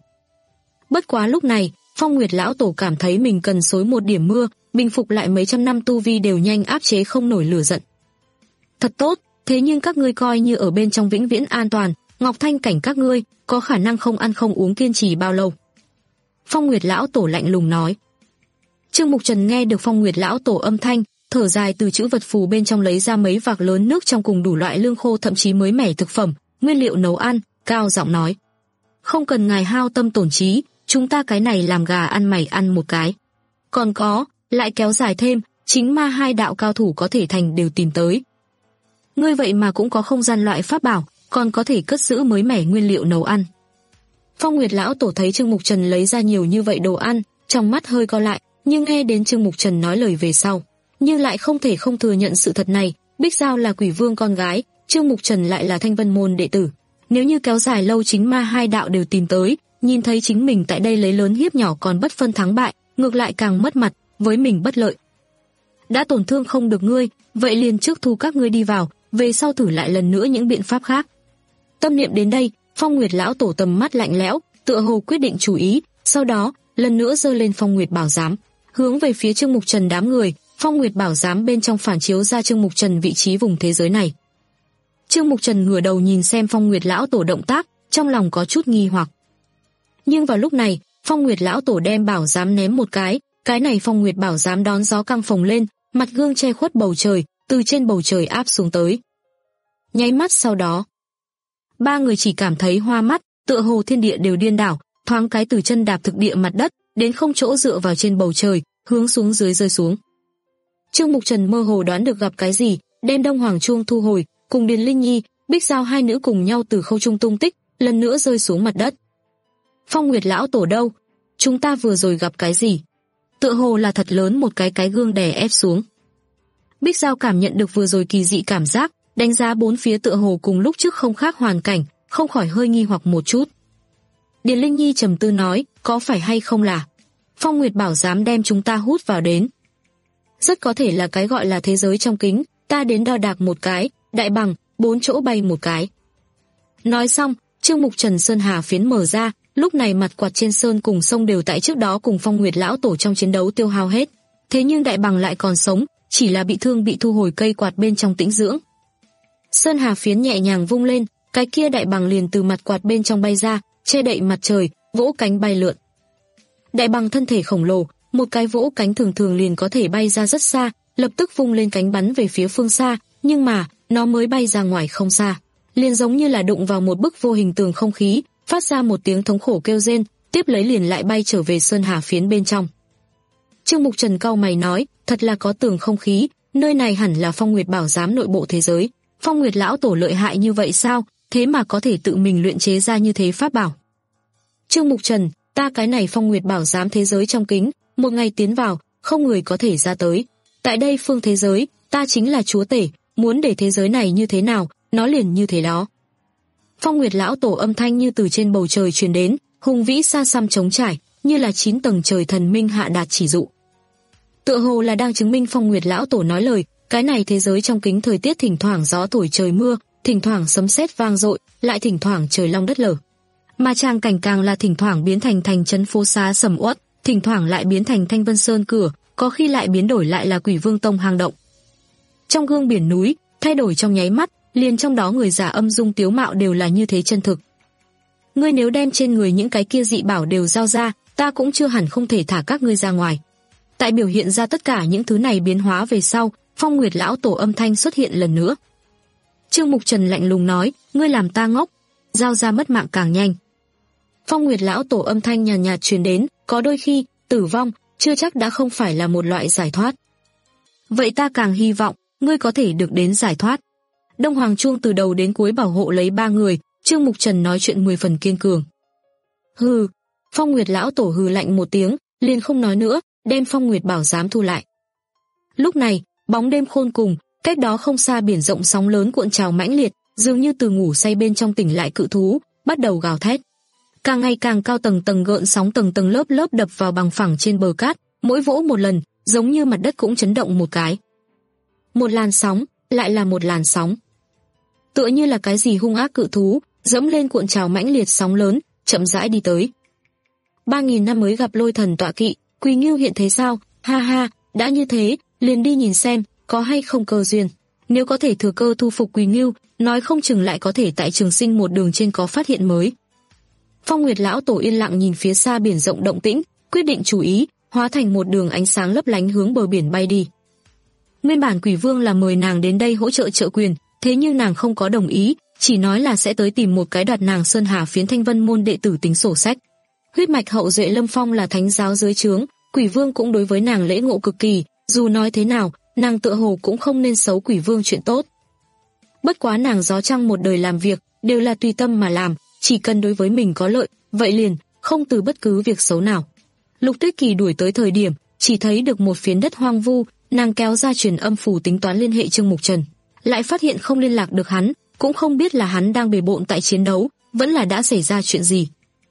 Bất quá lúc này, Phong Nguyệt lão tổ cảm thấy mình cần xối một điểm mưa, bình phục lại mấy trăm năm tu vi đều nhanh áp chế không nổi lửa giận. Thật tốt, thế nhưng các ngươi coi như ở bên trong vĩnh viễn an toàn, Ngọc Thanh cảnh các ngươi có khả năng không ăn không uống kiên trì bao lâu? Phong Nguyệt lão tổ lạnh lùng nói. Trương Mục Trần nghe được Phong Nguyệt lão tổ âm thanh, thở dài từ chữ vật phù bên trong lấy ra mấy vạc lớn nước trong cùng đủ loại lương khô thậm chí mới mẻ thực phẩm, nguyên liệu nấu ăn, cao giọng nói: "Không cần ngài hao tâm tổn trí, chúng ta cái này làm gà ăn mày ăn một cái. Còn có, lại kéo dài thêm, chính ma hai đạo cao thủ có thể thành đều tìm tới. Ngươi vậy mà cũng có không gian loại pháp bảo, còn có thể cất giữ mới mẻ nguyên liệu nấu ăn." Phong Nguyệt lão tổ thấy Trương Mục Trần lấy ra nhiều như vậy đồ ăn, trong mắt hơi co lại, nhưng nghe đến Trương Mục Trần nói lời về sau, nhưng lại không thể không thừa nhận sự thật này, Bích Giao là Quỷ Vương con gái, Trương Mục Trần lại là Thanh Vân môn đệ tử. Nếu như kéo dài lâu chính ma hai đạo đều tìm tới, nhìn thấy chính mình tại đây lấy lớn hiếp nhỏ còn bất phân thắng bại, ngược lại càng mất mặt, với mình bất lợi. Đã tổn thương không được ngươi, vậy liền trước thu các ngươi đi vào, về sau thử lại lần nữa những biện pháp khác. Tâm niệm đến đây, Phong Nguyệt lão tổ tầm mắt lạnh lẽo, tựa hồ quyết định chủ ý, sau đó lần nữa giơ lên Phong Nguyệt Bảo Giám, hướng về phía Trương Mục Trần đám người. Phong Nguyệt Bảo Giám bên trong phản chiếu ra Trương Mục Trần vị trí vùng thế giới này. Trương Mục Trần ngửa đầu nhìn xem Phong Nguyệt lão tổ động tác, trong lòng có chút nghi hoặc. Nhưng vào lúc này, Phong Nguyệt lão tổ đem bảo giám ném một cái, cái này Phong Nguyệt Bảo Giám đón gió căng phồng lên, mặt gương che khuất bầu trời, từ trên bầu trời áp xuống tới. Nháy mắt sau đó, ba người chỉ cảm thấy hoa mắt, tựa hồ thiên địa đều điên đảo, thoáng cái từ chân đạp thực địa mặt đất, đến không chỗ dựa vào trên bầu trời, hướng xuống dưới rơi xuống. Trương Mục Trần mơ hồ đoán được gặp cái gì, đem Đông Hoàng Chuông thu hồi, cùng Điền Linh Nhi, Bích Giao hai nữ cùng nhau từ khâu trung tung tích, lần nữa rơi xuống mặt đất. Phong Nguyệt lão tổ đâu? Chúng ta vừa rồi gặp cái gì? Tựa hồ là thật lớn một cái cái gương đè ép xuống. Bích Giao cảm nhận được vừa rồi kỳ dị cảm giác, đánh giá bốn phía tựa hồ cùng lúc trước không khác hoàn cảnh, không khỏi hơi nghi hoặc một chút. Điền Linh Nhi trầm tư nói, có phải hay không là Phong Nguyệt Bảo Giám đem chúng ta hút vào đến? Rất có thể là cái gọi là thế giới trong kính, ta đến đo đạc một cái, đại bằng, bốn chỗ bay một cái. Nói xong, Trương Mục Trần sơn hà phiến mở ra, lúc này mặt quạt trên sơn cùng sông đều tại trước đó cùng Phong Nguyệt lão tổ trong chiến đấu tiêu hao hết. Thế nhưng đại bằng lại còn sống, chỉ là bị thương bị thu hồi cây quạt bên trong tĩnh dưỡng. Sơn hà phiến nhẹ nhàng vung lên, cái kia đại bằng liền từ mặt quạt bên trong bay ra, che đậy mặt trời, vỗ cánh bay lượn. Đại bằng thân thể khổng lồ, một cái vỗ cánh thường thường liền có thể bay ra rất xa, lập tức vung lên cánh bắn về phía phương xa, nhưng mà, nó mới bay ra ngoài không xa, liền giống như là đụng vào một bức vô hình tường không khí, phát ra một tiếng thống khổ kêu rên, tiếp lấy liền lại bay trở về sơn hà phiến bên trong. Trương Mục Trần cau mày nói, thật là có tường không khí, nơi này hẳn là Phong Nguyệt Bảo Giám nội bộ thế giới. Phong Nguyệt lão tổ lợi hại như vậy sao, thế mà có thể tự mình luyện chế ra như thế pháp bảo. Trương Mục Trần, ta cái này Phong Nguyệt Bảo Giám thế giới trong kính, một ngày tiến vào, không người có thể ra tới. Tại đây phương thế giới, ta chính là chúa tể, muốn để thế giới này như thế nào, nó liền như thế đó. Phong Nguyệt lão tổ âm thanh như từ trên bầu trời truyền đến, hùng vĩ xa xăm trống trải, như là chín tầng trời thần minh hạ đạt chỉ dụ. Tựa hồ là đang chứng minh Phong Nguyệt lão tổ nói lời, cái này thế giới trong kính thời tiết thỉnh thoảng gió thổi trời mưa, thỉnh thoảng sấm sét vang dội, lại thỉnh thoảng trời long đất lở. Mà trang cảnh càng là thỉnh thoảng biến thành thành trấn phố xá sầm uất, thỉnh thoảng lại biến thành Thanh Vân Sơn cửa, có khi lại biến đổi lại là Quỷ Vương Tông hang động. Trong gương biển núi, thay đổi trong nháy mắt, liền trong đó người già âm dung tiếu mạo đều là như thế chân thực. Ngươi nếu đem trên người những cái kia dị bảo đều giao ra, ta cũng chưa hẳn không thể thả các ngươi ra ngoài. Tại biểu hiện ra tất cả những thứ này biến hóa về sau, Phong Nguyệt lão tổ âm thanh xuất hiện lần nữa. Trương Mục Trần lạnh lùng nói, ngươi làm ta ngốc, giao ra mất mạng càng nhanh. Phong Nguyệt lão tổ âm thanh nhàn nhạt, nhạt truyền đến, có đôi khi, tử vong, chưa chắc đã không phải là một loại giải thoát. Vậy ta càng hy vọng, ngươi có thể được đến giải thoát. Đông Hoàng Chuông từ đầu đến cuối bảo hộ lấy ba người, Trương Mục Trần nói chuyện mười phần kiên cường. Hừ, Phong Nguyệt lão tổ hừ lạnh một tiếng, liền không nói nữa, đem Phong Nguyệt Bảo Giám thu lại. Lúc này, bóng đêm khôn cùng, cách đó không xa biển rộng sóng lớn cuộn trào mãnh liệt, dường như từ ngủ say bên trong tỉnh lại cự thú, bắt đầu gào thét. Càng ngày càng cao tầng tầng gợn sóng tầng tầng lớp lớp đập vào bằng phẳng trên bờ cát, mỗi vỗ một lần, giống như mặt đất cũng chấn động một cái. Một làn sóng, lại là một làn sóng. Tựa như là cái gì hung ác cự thú, dẫm lên cuộn trào mãnh liệt sóng lớn, chậm rãi đi tới. Ba nghìn năm mới gặp Lôi Thần tọa kỵ, Quỳ Ngưu hiện thế sao? Ha ha, đã như thế, liền đi nhìn xem, có hay không cơ duyên. Nếu có thể thừa cơ thu phục Quỳ Ngưu, nói không chừng lại có thể tại Trường Sinh một đường trên có phát hiện mới. Phong Nguyệt lão tổ yên lặng nhìn phía xa biển rộng động tĩnh, quyết định chú ý, hóa thành một đường ánh sáng lấp lánh hướng bờ biển bay đi. Nguyên bản Quỷ Vương là mời nàng đến đây hỗ trợ trợ quyền, thế nhưng nàng không có đồng ý, chỉ nói là sẽ tới tìm một cái đoạt nàng Sơn Hà phiến Thanh Vân môn đệ tử tính sổ sách. Huyết mạch hậu duệ Lâm Phong là thánh giáo dưới trướng, Quỷ Vương cũng đối với nàng lễ ngộ cực kỳ, dù nói thế nào, nàng tựa hồ cũng không nên xấu Quỷ Vương chuyện tốt. Bất quá nàng gió trăng một đời làm việc, đều là tùy tâm mà làm, chỉ cần đối với mình có lợi, vậy liền, không từ bất cứ việc xấu nào. Lục Tuyết Kỳ đuổi tới thời điểm, chỉ thấy được một phiến đất hoang vu, nàng kéo ra truyền âm phù tính toán liên hệ Trương Mục Trần, lại phát hiện không liên lạc được hắn, cũng không biết là hắn đang bề bộn tại chiến đấu, vẫn là đã xảy ra chuyện gì.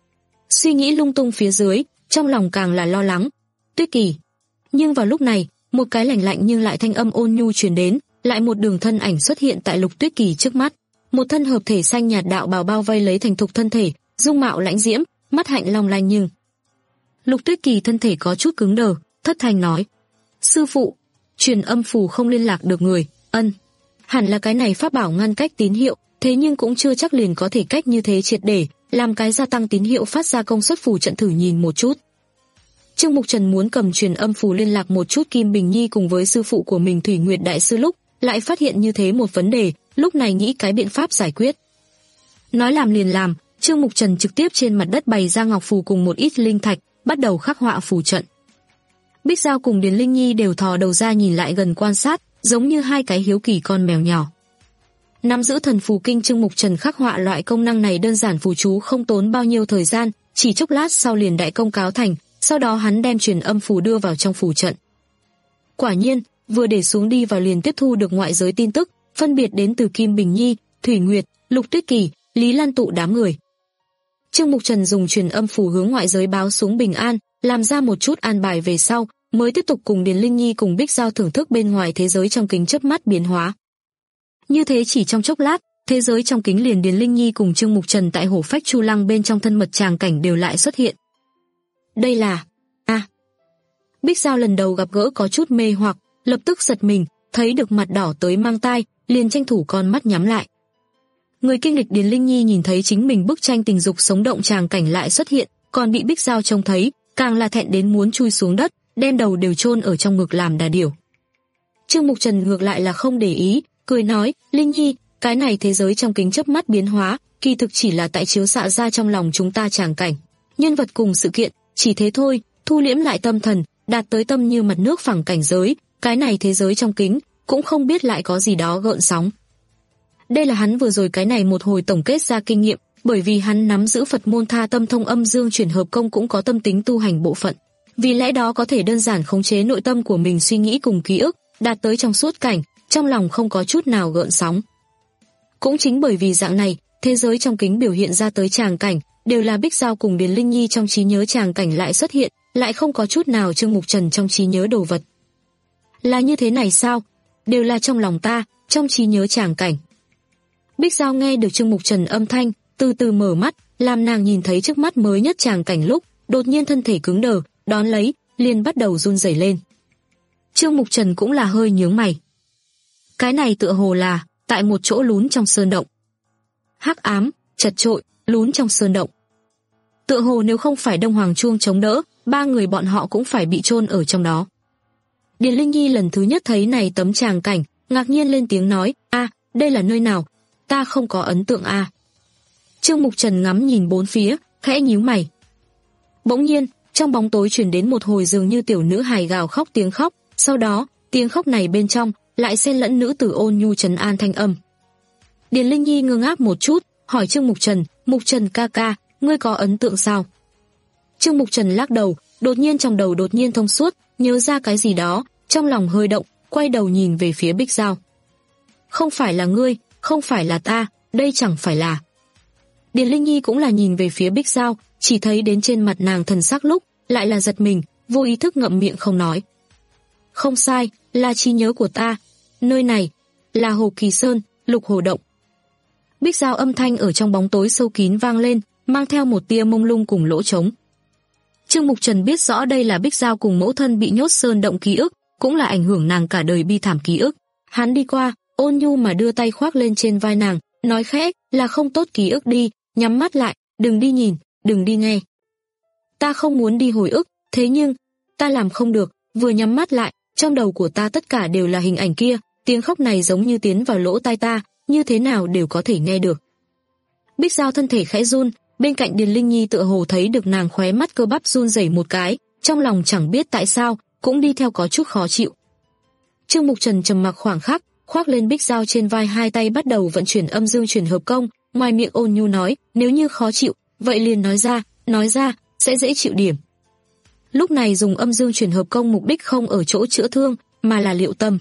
Suy nghĩ lung tung phía dưới, trong lòng càng là lo lắng. Tuyết Kỳ. Nhưng vào lúc này, một cái lạnh lạnh nhưng lại thanh âm ôn nhu truyền đến, lại một đường thân ảnh xuất hiện tại Lục Tuyết Kỳ trước mắt. Một thân hợp thể xanh nhạt đạo bào bao vây lấy thành thục thân thể, dung mạo lãnh diễm, mắt hạnh long lanh nhưng. Lục Tuyết Kỳ thân thể có chút cứng đờ, thất thanh nói: "Sư phụ, truyền âm phù không liên lạc được người." Ân, hẳn là cái này pháp bảo ngăn cách tín hiệu, thế nhưng cũng chưa chắc liền có thể cách như thế triệt để, làm cái gia tăng tín hiệu phát ra công suất phù trận thử nhìn một chút. Trương Mục Trần muốn cầm truyền âm phù liên lạc một chút Kim Bình Nhi cùng với sư phụ của mình Thủy Nguyệt đại sư lúc, lại phát hiện như thế một vấn đề, lúc này nghĩ cái biện pháp giải quyết. Nói làm liền làm, Trương Mục Trần trực tiếp trên mặt đất bày ra ngọc phù cùng một ít linh thạch, bắt đầu khắc họa phù trận. Bích Giao cùng Điền Linh Nhi đều thò đầu ra nhìn lại gần quan sát, giống như hai cái hiếu kỳ con mèo nhỏ. Nắm giữ thần phù kinh, Trương Mục Trần khắc họa loại công năng này đơn giản phù chú không tốn bao nhiêu thời gian, chỉ chốc lát sau liền đại công cáo thành, sau đó hắn đem truyền âm phù đưa vào trong phù trận. Quả nhiên, vừa để xuống đi vào liền tiếp thu được ngoại giới tin tức, phân biệt đến từ Kim Bình Nhi, Thủy Nguyệt, Lục Tuyết Kỳ, Lý Lan Tụ đám người. Trương Mục Trần dùng truyền âm phù hướng ngoại giới báo xuống bình an, làm ra một chút an bài về sau, mới tiếp tục cùng Điền Linh Nhi cùng Bích Giao thưởng thức bên ngoài thế giới trong kính chớp mắt biến hóa. Như thế chỉ trong chốc lát, thế giới trong kính liền Điền Linh Nhi cùng Trương Mục Trần tại Hổ Phách Chu Lăng bên trong thân mật tràng cảnh đều lại xuất hiện. Đây là... À... Bích Giao lần đầu gặp gỡ có chút mê hoặc, lập tức giật mình, thấy được mặt đỏ tới mang tai, liền tranh thủ con mắt nhắm lại. Người kinh lịch Điền Linh Nhi nhìn thấy chính mình bức tranh tình dục sống động tràng cảnh lại xuất hiện, còn bị Bích Giao trông thấy, càng là thẹn đến muốn chui xuống đất, đem đầu đều chôn ở trong ngực làm đà điểu. Trương Mục Trần ngược lại là không để ý, cười nói: "Linh Nhi, cái này thế giới trong kính chớp mắt biến hóa, kỳ thực chỉ là tại chiếu xạ ra trong lòng chúng ta tràng cảnh, nhân vật cùng sự kiện, chỉ thế thôi, thu liễm lại tâm thần, đạt tới tâm như mặt nước phẳng cảnh giới, cái này thế giới trong kính cũng không biết lại có gì đó gợn sóng." Đây là hắn vừa rồi cái này một hồi tổng kết ra kinh nghiệm, bởi vì hắn nắm giữ Phật môn Tha Tâm Thông Âm Dương Chuyển Hợp Công cũng có tâm tính tu hành bộ phận. Vì lẽ đó có thể đơn giản khống chế nội tâm của mình suy nghĩ cùng ký ức, đạt tới trong suốt cảnh, trong lòng không có chút nào gợn sóng. Cũng chính bởi vì dạng này, thế giới trong kính biểu hiện ra tới tràng cảnh, đều là Bích Giao cùng Điền Linh Nhi trong trí nhớ tràng cảnh lại xuất hiện, lại không có chút nào Trương Mục Trần trong trí nhớ đồ vật. Là như thế này sao? Đều là trong lòng ta, trong trí nhớ tràng cảnh. Bích Giao nghe được Trương Mục Trần âm thanh, từ từ mở mắt, làm nàng nhìn thấy trước mắt mới nhất tràng cảnh lúc, đột nhiên thân thể cứng đờ, đón lấy, liền bắt đầu run rẩy lên. Trương Mục Trần cũng là hơi nhướng mày. Cái này tựa hồ là tại một chỗ lún trong sơn động. Hắc ám, chật chội, lún trong sơn động. Tựa hồ nếu không phải Đông Hoàng chuông chống đỡ, ba người bọn họ cũng phải bị chôn ở trong đó. Điền Linh Nhi lần thứ nhất thấy này tấm tràng cảnh, ngạc nhiên lên tiếng nói: "A, đây là nơi nào? Ta không có ấn tượng a." Trương Mục Trần ngắm nhìn bốn phía, khẽ nhíu mày. Bỗng nhiên, trong bóng tối truyền đến một hồi dường như tiểu nữ hài gào khóc tiếng khóc, sau đó, tiếng khóc này bên trong lại xen lẫn nữ tử ôn nhu trấn an thanh âm. Điền Linh Nhi ngơ ngác một chút, hỏi Trương Mục Trần: "Mục Trần ca ca, ngươi có ấn tượng sao?" Trương Mục Trần lắc đầu, đột nhiên trong đầu đột nhiên thông suốt, nhớ ra cái gì đó, trong lòng hơi động, quay đầu nhìn về phía Bích Giao. "Không phải là ngươi, không phải là ta, đây chẳng phải là..." Điền Linh Nhi cũng là nhìn về phía Bích Giao, chỉ thấy đến trên mặt nàng thần sắc lúc, lại là giật mình, vô ý thức ngậm miệng không nói. "Không sai, là trí nhớ của ta. Nơi này, là Hồ Kỳ Sơn, Lục Hồ Động." Bích Giao âm thanh ở trong bóng tối sâu kín vang lên, mang theo một tia mông lung cùng lỗ trống. Trương Mục Trần biết rõ đây là Bích Giao cùng mẫu thân bị nhốt sơn động ký ức, cũng là ảnh hưởng nàng cả đời bi thảm ký ức. Hắn đi qua, ôn nhu mà đưa tay khoác lên trên vai nàng, nói khẽ: "Là không tốt ký ức đi, nhắm mắt lại, đừng đi nhìn, đừng đi nghe." "Ta không muốn đi hồi ức, thế nhưng, ta làm không được." Vừa nhắm mắt lại, trong đầu của ta tất cả đều là hình ảnh kia, tiếng khóc này giống như tiến vào lỗ tai ta, như thế nào đều có thể nghe được. Bích Giao thân thể khẽ run, bên cạnh Điền Linh Nhi tựa hồ thấy được nàng khóe mắt cơ bắp run rẩy một cái, trong lòng chẳng biết tại sao, cũng đi theo có chút khó chịu. Trương Mục Trần trầm mặc khoảng khắc, khoác lên Bích Giao trên vai, hai tay bắt đầu vận chuyển âm dương chuyển hợp công, ngoài miệng ôn nhu nói: "Nếu như khó chịu, vậy liền nói ra, nói ra, sẽ dễ chịu điểm." Lúc này dùng âm dương chuyển hợp công mục đích không ở chỗ chữa thương, mà là liệu tâm.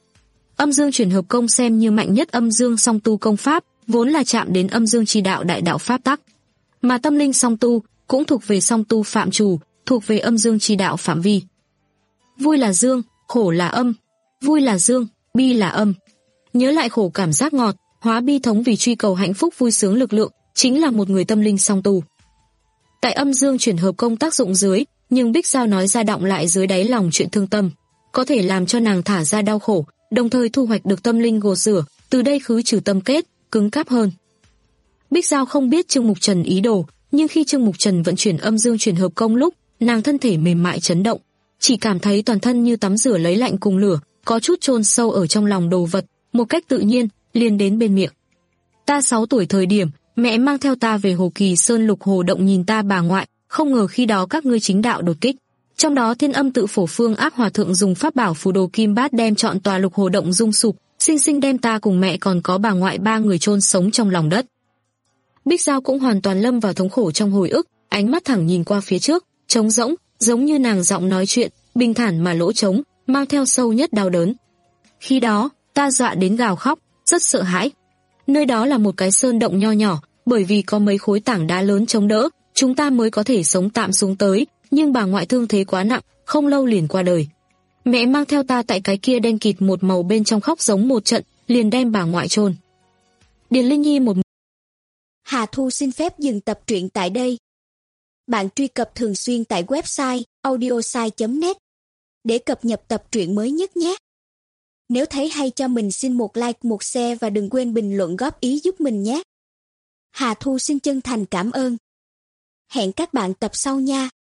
Âm dương chuyển hợp công xem như mạnh nhất âm dương song tu công pháp, vốn là chạm đến âm dương chi đạo đại đạo pháp tắc. Mà tâm linh song tu cũng thuộc về song tu phạm trù, thuộc về âm dương chi đạo phạm vi. Vui là dương, khổ là âm. Vui là dương, bi là âm. Nhớ lại khổ cảm giác ngọt, hóa bi thống vì truy cầu hạnh phúc vui sướng lực lượng, chính là một người tâm linh song tu. Tại âm dương chuyển hợp công tác dụng dưới, nhưng Bích Giao nói ra đọng lại dưới đáy lòng chuyện thương tâm, có thể làm cho nàng thả ra đau khổ, đồng thời thu hoạch được tâm linh gột rửa, từ đây khứ trừ tâm kết, cứng cáp hơn. Bích Giao không biết Trương Mục Trần ý đồ, nhưng khi Trương Mục Trần vận chuyển âm dương chuyển hợp công lúc, nàng thân thể mềm mại chấn động, chỉ cảm thấy toàn thân như tắm rửa lấy lạnh cùng lửa, có chút chôn sâu ở trong lòng đồ vật, một cách tự nhiên, liền đến bên miệng. Ta sáu tuổi thời điểm, mẹ mang theo ta về Hồ Kỳ Sơn Lục Hồ Động nhìn ta bà ngoại, không ngờ khi đó các ngươi chính đạo đột kích. Trong đó Thiên Âm Tự Phổ Phương Ác Hòa Thượng dùng pháp bảo phù đồ kim bát đem trọn tòa Lục Hồ Động rung sụp, sinh sinh đem ta cùng mẹ còn có bà ngoại ba người chôn sống trong lòng đất. Bích Giao cũng hoàn toàn lâm vào thống khổ trong hồi ức, ánh mắt thẳng nhìn qua phía trước, trống rỗng, giống như nàng giọng nói chuyện, bình thản mà lỗ trống, mang theo sâu nhất đau đớn. Khi đó, ta dọa đến gào khóc, rất sợ hãi. Nơi đó là một cái sơn động nho nhỏ, bởi vì có mấy khối tảng đá lớn chống đỡ, chúng ta mới có thể sống tạm xuống tới, nhưng bà ngoại thương thế quá nặng, không lâu liền qua đời. Mẹ mang theo ta tại cái kia đen kịt một màu bên trong khóc giống một trận, liền đem bà ngoại chôn. Điền Linh Nhi một Hà Thu xin phép dừng tập truyện tại đây. Bạn truy cập thường xuyên tại website audiosai chấm net để cập nhật tập truyện mới nhất nhé. Nếu thấy hay cho mình xin một like, một share và đừng quên bình luận góp ý giúp mình nhé. Hà Thu xin chân thành cảm ơn. Hẹn các bạn tập sau nha.